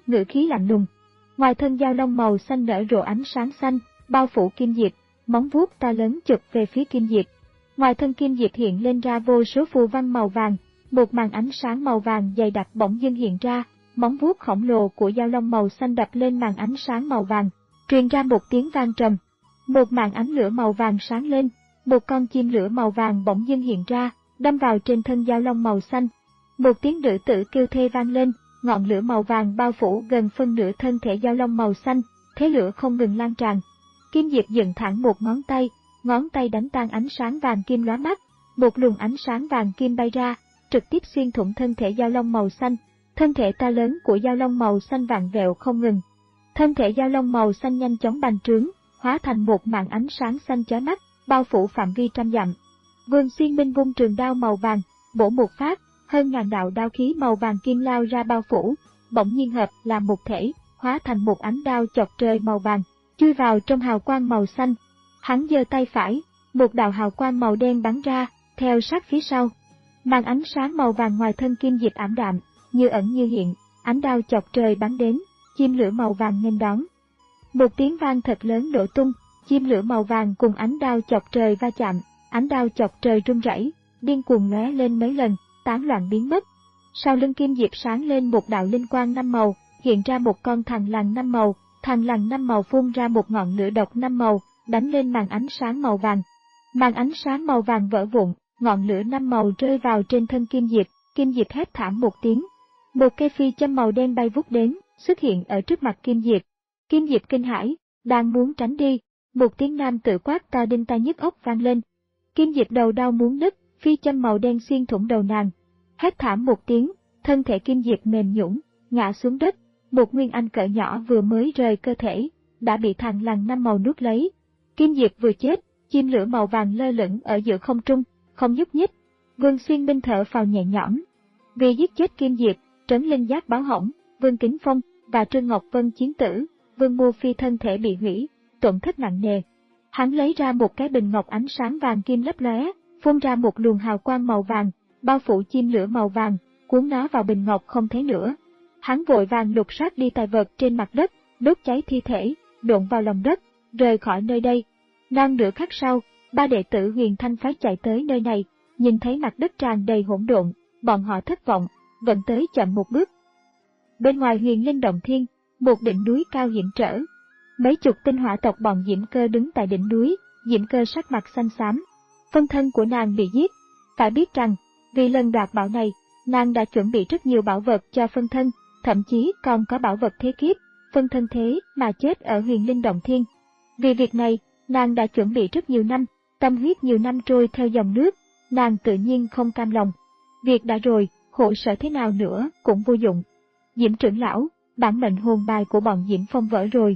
ngữ khí lạnh lùng. Ngoài thân dao long màu xanh nở rộ ánh sáng xanh, bao phủ Kim Diệp, móng vuốt to lớn chụp về phía Kim Diệp. Ngoài thân Kim Diệp hiện lên ra vô số phù văn màu vàng, một màn ánh sáng màu vàng dày đặc bỗng dưng hiện ra, móng vuốt khổng lồ của dao long màu xanh đập lên màn ánh sáng màu vàng, truyền ra một tiếng vang trầm. Một màn ánh lửa màu vàng sáng lên, một con chim lửa màu vàng bỗng dưng hiện ra, đâm vào trên thân dao long màu xanh. Một tiếng nữ tử kêu thê vang lên, ngọn lửa màu vàng bao phủ gần phân nửa thân thể dao long màu xanh, thế lửa không ngừng lan tràn. Kim Diệp dựng thẳng một ngón tay, ngón tay đánh tan ánh sáng vàng kim lóa mắt, một luồng ánh sáng vàng kim bay ra, trực tiếp xuyên thủng thân thể dao long màu xanh. Thân thể to lớn của dao long màu xanh vặn vẹo không ngừng. Thân thể dao long màu xanh nhanh chóng bành trướng, hóa thành một màn ánh sáng xanh chói mắt, bao phủ phạm vi trăm dặm. Vương Xuyên Minh vung trường đao màu vàng, bổ một phát, hơn ngàn đạo đao khí màu vàng kim lao ra bao phủ, bỗng nhiên hợp làm một thể, hóa thành một ánh đao chọc trời màu vàng, chui vào trong hào quang màu xanh. Hắn giơ tay phải, một đạo hào quang màu đen bắn ra, theo sát phía sau. Màn ánh sáng màu vàng ngoài thân Kim Diệp ảm đạm, như ẩn như hiện, ánh đao chọc trời bắn đến, chim lửa màu vàng nghênh đón. Một tiếng vang thật lớn nổ tung, chim lửa màu vàng cùng ánh đao chọc trời va chạm, ánh đao chọc trời rung rẩy, điên cuồng lóe lên mấy lần, tán loạn biến mất. Sau lưng Kim Diệp sáng lên một đạo linh quang năm màu, hiện ra một con thằn lằn năm màu, thằn lằn năm màu phun ra một ngọn lửa độc năm màu, đánh lên màn ánh sáng màu vàng. Màn ánh sáng màu vàng vỡ vụn, ngọn lửa năm màu rơi vào trên thân Kim Diệp, Kim Diệp hét thảm một tiếng. Một cây phi châm màu đen bay vút đến, xuất hiện ở trước mặt Kim Diệp. Kim Diệp kinh hãi, đang muốn tránh đi, một tiếng nam tự quát to đinh tai nhức óc vang lên. Kim Diệp đầu đau muốn nứt, phi châm màu đen xuyên thủng đầu nàng. Hét thảm một tiếng, thân thể Kim Diệp mềm nhũn, ngã xuống đất. Một nguyên anh cỡ nhỏ vừa mới rời cơ thể, đã bị thằn lằn năm màu nuốt lấy. Kim Diệp vừa chết, chim lửa màu vàng lơ lửng ở giữa không trung, không nhúc nhích. Vương Xuyên Minh thở phào nhẹ nhõm. Vì giết chết Kim Diệp, Trấn Linh Giác báo hỏng, Vương Kính Phong và Trương Ngọc Vân chiến tử, Vương Mô Phi thân thể bị hủy, tổn thất nặng nề. Hắn lấy ra một cái bình ngọc ánh sáng vàng kim lấp lóe, phun ra một luồng hào quang màu vàng, bao phủ chim lửa màu vàng, cuốn nó vào bình ngọc không thấy nữa. Hắn vội vàng lục soát đi tài vật trên mặt đất, đốt cháy thi thể, độn vào lòng đất, rời khỏi nơi đây. Non nửa khắc sau, ba đệ tử Huyền Thanh phái chạy tới nơi này, nhìn thấy mặt đất tràn đầy hỗn độn, bọn họ thất vọng, vẫn tới chậm một bước. Bên ngoài Huyền Linh Động Thiên, một đỉnh núi cao hiểm trở. Mấy chục tinh hỏa tộc bọn Diễm Cơ đứng tại đỉnh núi, Diễm Cơ sắc mặt xanh xám. Phân thân của nàng bị giết. Phải biết rằng, vì lần đoạt bảo này, nàng đã chuẩn bị rất nhiều bảo vật cho phân thân, thậm chí còn có bảo vật thế kiếp, phân thân thế mà chết ở Huyền Linh Động Thiên. Vì việc này, nàng đã chuẩn bị rất nhiều năm, tâm huyết nhiều năm trôi theo dòng nước, nàng tự nhiên không cam lòng. Việc đã rồi, hộ sợ thế nào nữa cũng vô dụng. Diễm trưởng lão, bản mệnh hồn bài của bọn Diễm Phong vỡ rồi.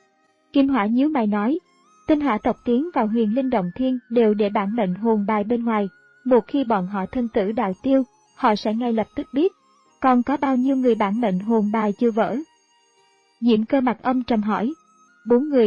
Kim Hỏa nhíu mày nói, tinh hỏa tộc tiến vào Huyền Linh Động Thiên đều để bản mệnh hồn bài bên ngoài, một khi bọn họ thân tử đạo tiêu, họ sẽ ngay lập tức biết. Còn có bao nhiêu người bản mệnh hồn bài chưa vỡ? Diễm Cơ mặt âm trầm hỏi. Bốn người.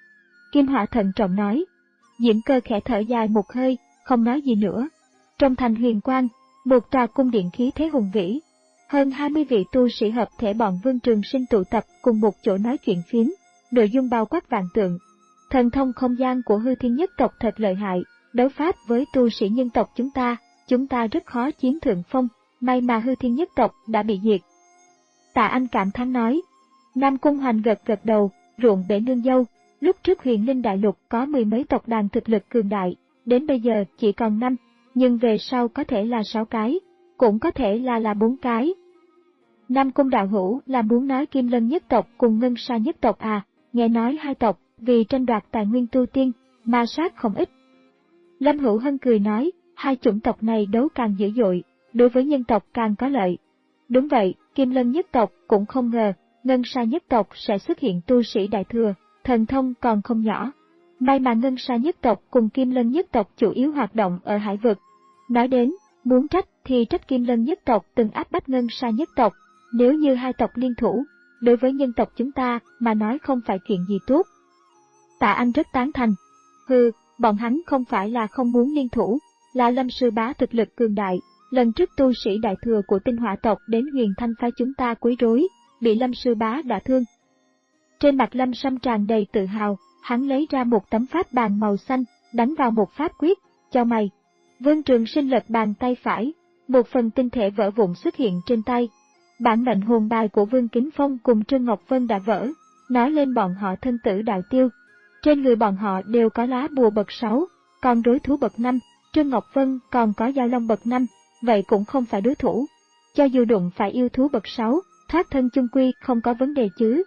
Kim Hỏa thận trọng nói. Diễm Cơ khẽ thở dài một hơi, không nói gì nữa. Trong thành Huyền Quang, một tòa cung điện khí thế hùng vĩ. Hơn hai mươi vị tu sĩ hợp thể bọn Vương Trường Sinh tụ tập cùng một chỗ nói chuyện phiếm, nội dung bao quát vạn tượng. Thần thông không gian của hư thiên nhất tộc thật lợi hại, đấu pháp với tu sĩ nhân tộc chúng ta, chúng ta rất khó chiếm thượng phong, may mà hư thiên nhất tộc đã bị diệt. Tạ Anh cảm thán nói. Nam Cung Hoành gật gật đầu, ruộng bể nương dâu, lúc trước Huyền Linh Đại Lục có mười mấy tộc đàn thực lực cường đại, đến bây giờ chỉ còn năm, nhưng về sau có thể là sáu cái, cũng có thể là là bốn cái. Nam Cung đạo hữu là muốn nói Kim Lân nhất tộc cùng Ngân Sa nhất tộc à, nghe nói hai tộc vì tranh đoạt tài nguyên tu tiên, ma sát không ít. Lâm Hữu Hân cười nói, hai chủng tộc này đấu càng dữ dội, đối với nhân tộc càng có lợi. Đúng vậy, Kim Lân nhất tộc cũng không ngờ, Ngân Sa nhất tộc sẽ xuất hiện tu sĩ đại thừa, thần thông còn không nhỏ. May mà Ngân Sa nhất tộc cùng Kim Lân nhất tộc chủ yếu hoạt động ở hải vực. Nói đến, muốn trách thì trách Kim Lân nhất tộc từng áp bách Ngân Sa nhất tộc, nếu như hai tộc liên thủ, đối với nhân tộc chúng ta mà nói không phải chuyện gì tốt. Tạ Anh rất tán thành. Hừ, bọn hắn không phải là không muốn liên thủ, là Lâm sư bá thực lực cường đại, lần trước tu sĩ đại thừa của tinh hỏa tộc đến Huyền Thanh phái chúng ta quấy rối, bị Lâm sư bá đả thương. Trên mặt Lâm Sâm tràn đầy tự hào, hắn lấy ra một tấm pháp bàn màu xanh, đánh vào một pháp quyết, cho mày. Vương Trường Sinh lật bàn tay phải, một phần tinh thể vỡ vụn xuất hiện trên tay. Bản mệnh hồn bài của Vương Kính Phong cùng Trương Ngọc Vân đã vỡ, nói lên bọn họ thân tử đạo tiêu. Trên người bọn họ đều có lá bùa bậc sáu, còn đối thú bậc năm, Trương Ngọc Vân còn có dao long bậc năm, vậy cũng không phải đối thủ. Cho dù đụng phải yêu thú bậc sáu, thoát thân chung quy không có vấn đề chứ.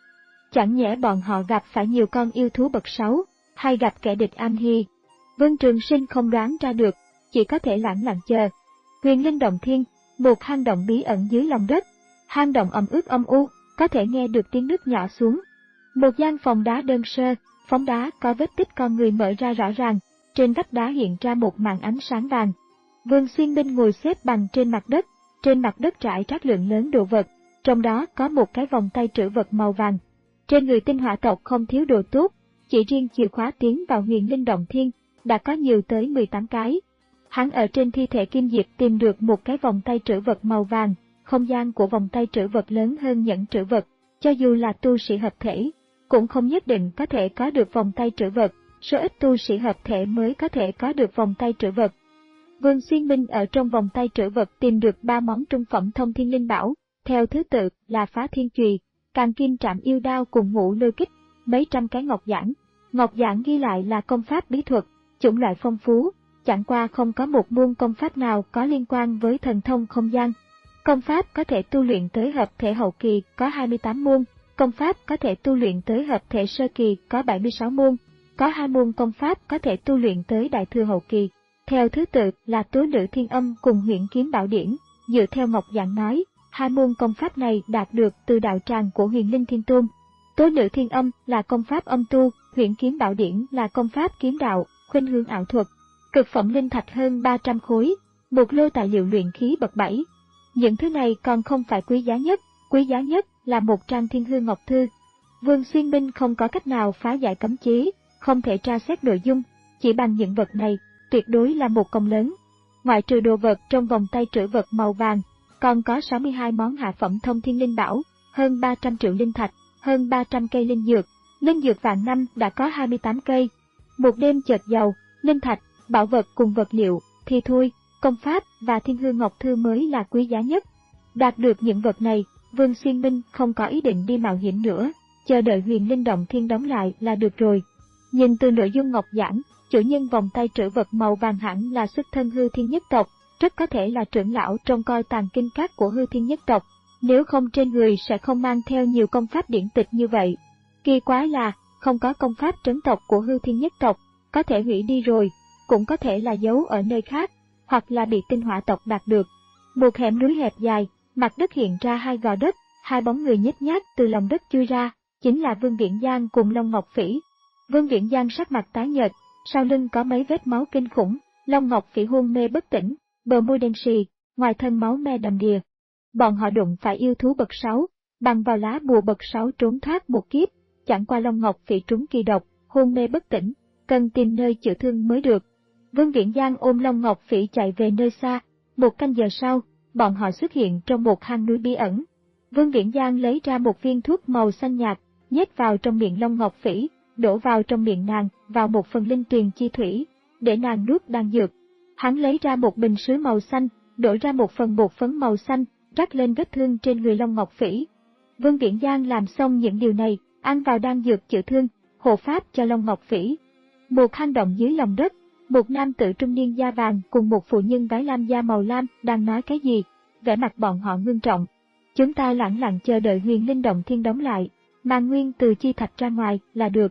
Chẳng nhẽ bọn họ gặp phải nhiều con yêu thú bậc sáu, hay gặp kẻ địch am hi. Vương Trường Sinh không đoán ra được, chỉ có thể lẳng lặng chờ. Huyền Linh Động Thiên, một hang động bí ẩn dưới lòng đất. Hang động ẩm ướt âm u, có thể nghe được tiếng nước nhỏ xuống. Một gian phòng đá đơn sơ, phóng đá có vết tích con người mở ra rõ ràng, trên vách đá hiện ra một màn ánh sáng vàng. Vương Xuyên Minh ngồi xếp bằng trên mặt đất, trên mặt đất trải rác lượng lớn đồ vật, trong đó có một cái vòng tay trữ vật màu vàng. Trên người tinh hỏa tộc không thiếu đồ tốt, chỉ riêng chìa khóa tiến vào Huyền Linh Động Thiên đã có nhiều tới mười tám cái. Hắn ở trên thi thể Kim Diệp tìm được một cái vòng tay trữ vật màu vàng, không gian của vòng tay trữ vật lớn hơn nhẫn trữ vật, cho dù là tu sĩ hợp thể, cũng không nhất định có thể có được vòng tay trữ vật, số ít tu sĩ hợp thể mới có thể có được vòng tay trữ vật. Vương Xuyên Minh ở trong vòng tay trữ vật tìm được ba món trung phẩm thông thiên linh bảo, theo thứ tự là Phá Thiên Chùy, Càn Kim Trảm Yêu Đao cùng Ngũ Lôi Kích, mấy trăm cái ngọc giản. Ngọc giản ghi lại là công pháp bí thuật, chủng loại phong phú, chẳng qua không có một môn công pháp nào có liên quan với thần thông không gian. Công pháp có thể tu luyện tới hợp thể hậu kỳ có hai mươi tám môn, công pháp có thể tu luyện tới hợp thể sơ kỳ có bảy mươi sáu môn, có hai môn công pháp có thể tu luyện tới đại thừa hậu kỳ. Theo thứ tự là Tố Nữ Thiên Âm cùng Huyễn Kiếm Bảo Điển, dựa theo Ngọc Giảng nói, hai môn công pháp này đạt được từ đạo tràng của Huyền Linh Thiên Tôn. Tố Nữ Thiên Âm là công pháp âm tu, Huyễn Kiếm Bảo Điển là công pháp kiếm đạo, khuynh hướng ảo thuật. Cực phẩm linh thạch hơn ba trăm khối, một lô tài liệu luyện khí bậc bảy. Những thứ này còn không phải quý giá nhất, quý giá nhất là một trang Thiên Hư Ngọc Thư. Vương Xuyên Minh không có cách nào phá giải cấm chế, không thể tra xét nội dung, chỉ bằng những vật này, tuyệt đối là một công lớn. Ngoại trừ đồ vật trong vòng tay trữ vật màu vàng, còn có sáu mươi hai món hạ phẩm thông thiên linh bảo, hơn ba trăm triệu linh thạch, hơn ba trăm cây linh dược. Linh dược vạn năm đã có hai mươi tám cây. Một đêm chợt giàu, linh thạch, bảo vật cùng vật liệu, thì thôi, công pháp và Thiên Hư Ngọc Thư mới là quý giá nhất. Đạt được những vật này, Vương Xuyên Minh không có ý định đi mạo hiểm nữa, chờ đợi Huyền Linh Động Thiên đóng lại là được rồi. Nhìn từ nội dung ngọc giảng, chủ nhân vòng tay trữ vật màu vàng hẳn là xuất thân Hư Thiên nhất tộc, rất có thể là trưởng lão trong coi tàng kinh các của Hư Thiên nhất tộc, nếu không trên người sẽ không mang theo nhiều công pháp điển tịch như vậy. Kỳ quái là, không có công pháp trấn tộc của Hư Thiên nhất tộc, có thể hủy đi rồi, cũng có thể là giấu ở nơi khác, hoặc là bị tinh hỏa tộc đạt được. Một hẻm núi hẹp dài, mặt đất hiện ra hai gò đất, hai bóng người nhếch nhác từ lòng đất chui ra, chính là Vương Viễn Giang cùng Long Ngọc Phỉ. Vương Viễn Giang sắc mặt tái nhợt, sau lưng có mấy vết máu kinh khủng, Long Ngọc Phỉ hôn mê bất tỉnh, bờ môi đen sì, ngoài thân máu me đầm đìa. Bọn họ đụng phải yêu thú bậc sáu, bằng vào lá bùa bậc sáu trốn thoát một kiếp, chẳng qua Long Ngọc Phỉ trúng kỳ độc, hôn mê bất tỉnh, cần tìm nơi chữa thương mới được. Vương Viễn Giang ôm Long Ngọc Phỉ chạy về nơi xa, một canh giờ sau, bọn họ xuất hiện trong một hang núi bí ẩn. Vương Viễn Giang lấy ra một viên thuốc màu xanh nhạt, nhét vào trong miệng Long Ngọc Phỉ, đổ vào trong miệng nàng, vào một phần linh tuyền chi thủy, để nàng nuốt đan dược. Hắn lấy ra một bình sứ màu xanh, đổ ra một phần bột phấn màu xanh, rắc lên vết thương trên người Long Ngọc Phỉ. Vương Viễn Giang làm xong những điều này, ăn vào đan dược chữa thương, hộ pháp cho Long Ngọc Phỉ. Một hang động dưới lòng đất, một nam tử trung niên da vàng cùng một phụ nhân váy lam da màu lam đang nói cái gì, vẻ mặt bọn họ ngưng trọng. Chúng ta lẳng lặng chờ đợi Huyền Linh Động Thiên đóng lại, mang nguyên từ chi thạch ra ngoài là được.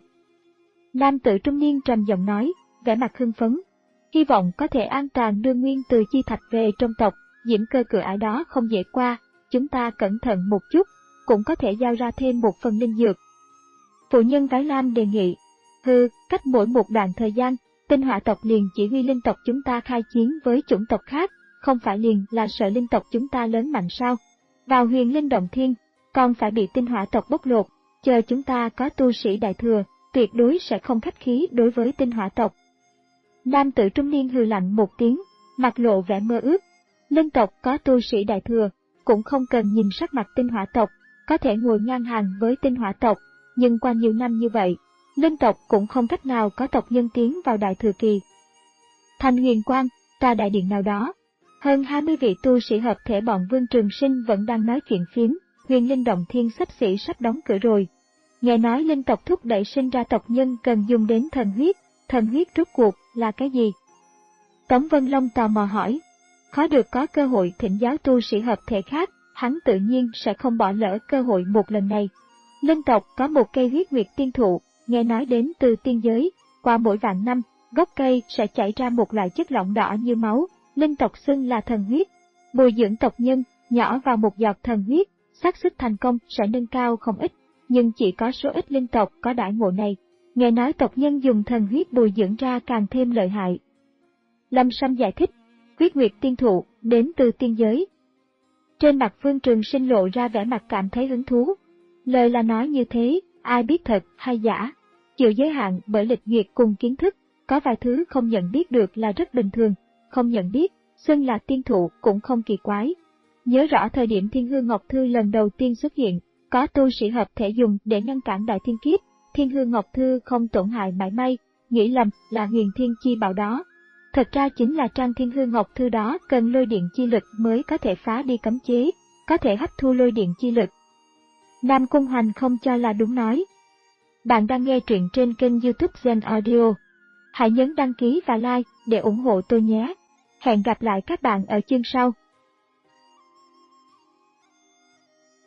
Nam tử trung niên trầm giọng nói, vẻ mặt hưng phấn. Hy vọng có thể an toàn đưa nguyên từ chi thạch về trong tộc, diễm cơ cửa ải đó không dễ qua, chúng ta cẩn thận một chút, cũng có thể giao ra thêm một phần linh dược. Phụ nhân váy lam đề nghị, hừ, cách mỗi một đoạn thời gian, tinh hỏa tộc liền chỉ huy linh tộc chúng ta khai chiến với chủng tộc khác, không phải liền là sợ linh tộc chúng ta lớn mạnh sao? Vào Huyền Linh Động Thiên, còn phải bị tinh hỏa tộc bóc lột, chờ chúng ta có tu sĩ đại thừa, tuyệt đối sẽ không khách khí đối với tinh hỏa tộc. Nam tử trung niên hừ lạnh một tiếng, mặt lộ vẻ mơ ước. Linh tộc có tu sĩ đại thừa, cũng không cần nhìn sắc mặt tinh hỏa tộc, có thể ngồi ngang hàng với tinh hỏa tộc, nhưng qua nhiều năm như vậy, linh tộc cũng không cách nào có tộc nhân tiến vào đại thừa kỳ. Thành huyền quang, tòa đại điện nào đó, hơn hai mươi vị tu sĩ hợp thể bọn Vương Trường Sinh vẫn đang nói chuyện phiếm. Huyền Linh Động Thiên xấp xỉ sắp đóng cửa rồi. Nghe nói linh tộc thúc đẩy sinh ra tộc nhân cần dùng đến thần huyết, thần huyết rốt cuộc là cái gì? Tống Vân Long tò mò hỏi. Khó được có cơ hội thỉnh giáo tu sĩ hợp thể khác, hắn tự nhiên sẽ không bỏ lỡ cơ hội một lần này. Linh tộc có một cây huyết nguyệt tiên thụ, nghe nói đến từ tiên giới, qua mỗi vạn năm, gốc cây sẽ chảy ra một loại chất lỏng đỏ như máu, linh tộc xưng là thần huyết. Bồi dưỡng tộc nhân, nhỏ vào một giọt thần huyết, xác suất thành công sẽ nâng cao không ít, nhưng chỉ có số ít linh tộc có đãi ngộ này. Nghe nói tộc nhân dùng thần huyết bồi dưỡng ra càng thêm lợi hại. Lâm Sâm giải thích, huyết nguyệt tiên thụ đến từ tiên giới. Trên mặt Vương Trường Sinh lộ ra vẻ mặt cảm thấy hứng thú. Lời là nói như thế, ai biết thật hay giả, chịu giới hạn bởi lịch duyệt cùng kiến thức, có vài thứ không nhận biết được là rất bình thường, không nhận biết, xưng là tiên thụ cũng không kỳ quái. Nhớ rõ thời điểm Thiên Hư Ngọc Thư lần đầu tiên xuất hiện, có tu sĩ hợp thể dùng để ngăn cản đại thiên kiếp, Thiên Hư Ngọc Thư không tổn hại mảy may, nghĩ lầm là huyền thiên chi bảo đó. Thật ra chính là trang Thiên Hư Ngọc Thư đó cần lôi điện chi lực mới có thể phá đi cấm chế, có thể hấp thu lôi điện chi lực. Nam Cung Hành không cho là đúng nói. Bạn đang nghe truyện trên kênh YouTube Zen Audio. Hãy nhấn đăng ký và like để ủng hộ tôi nhé. Hẹn gặp lại các bạn ở chương sau.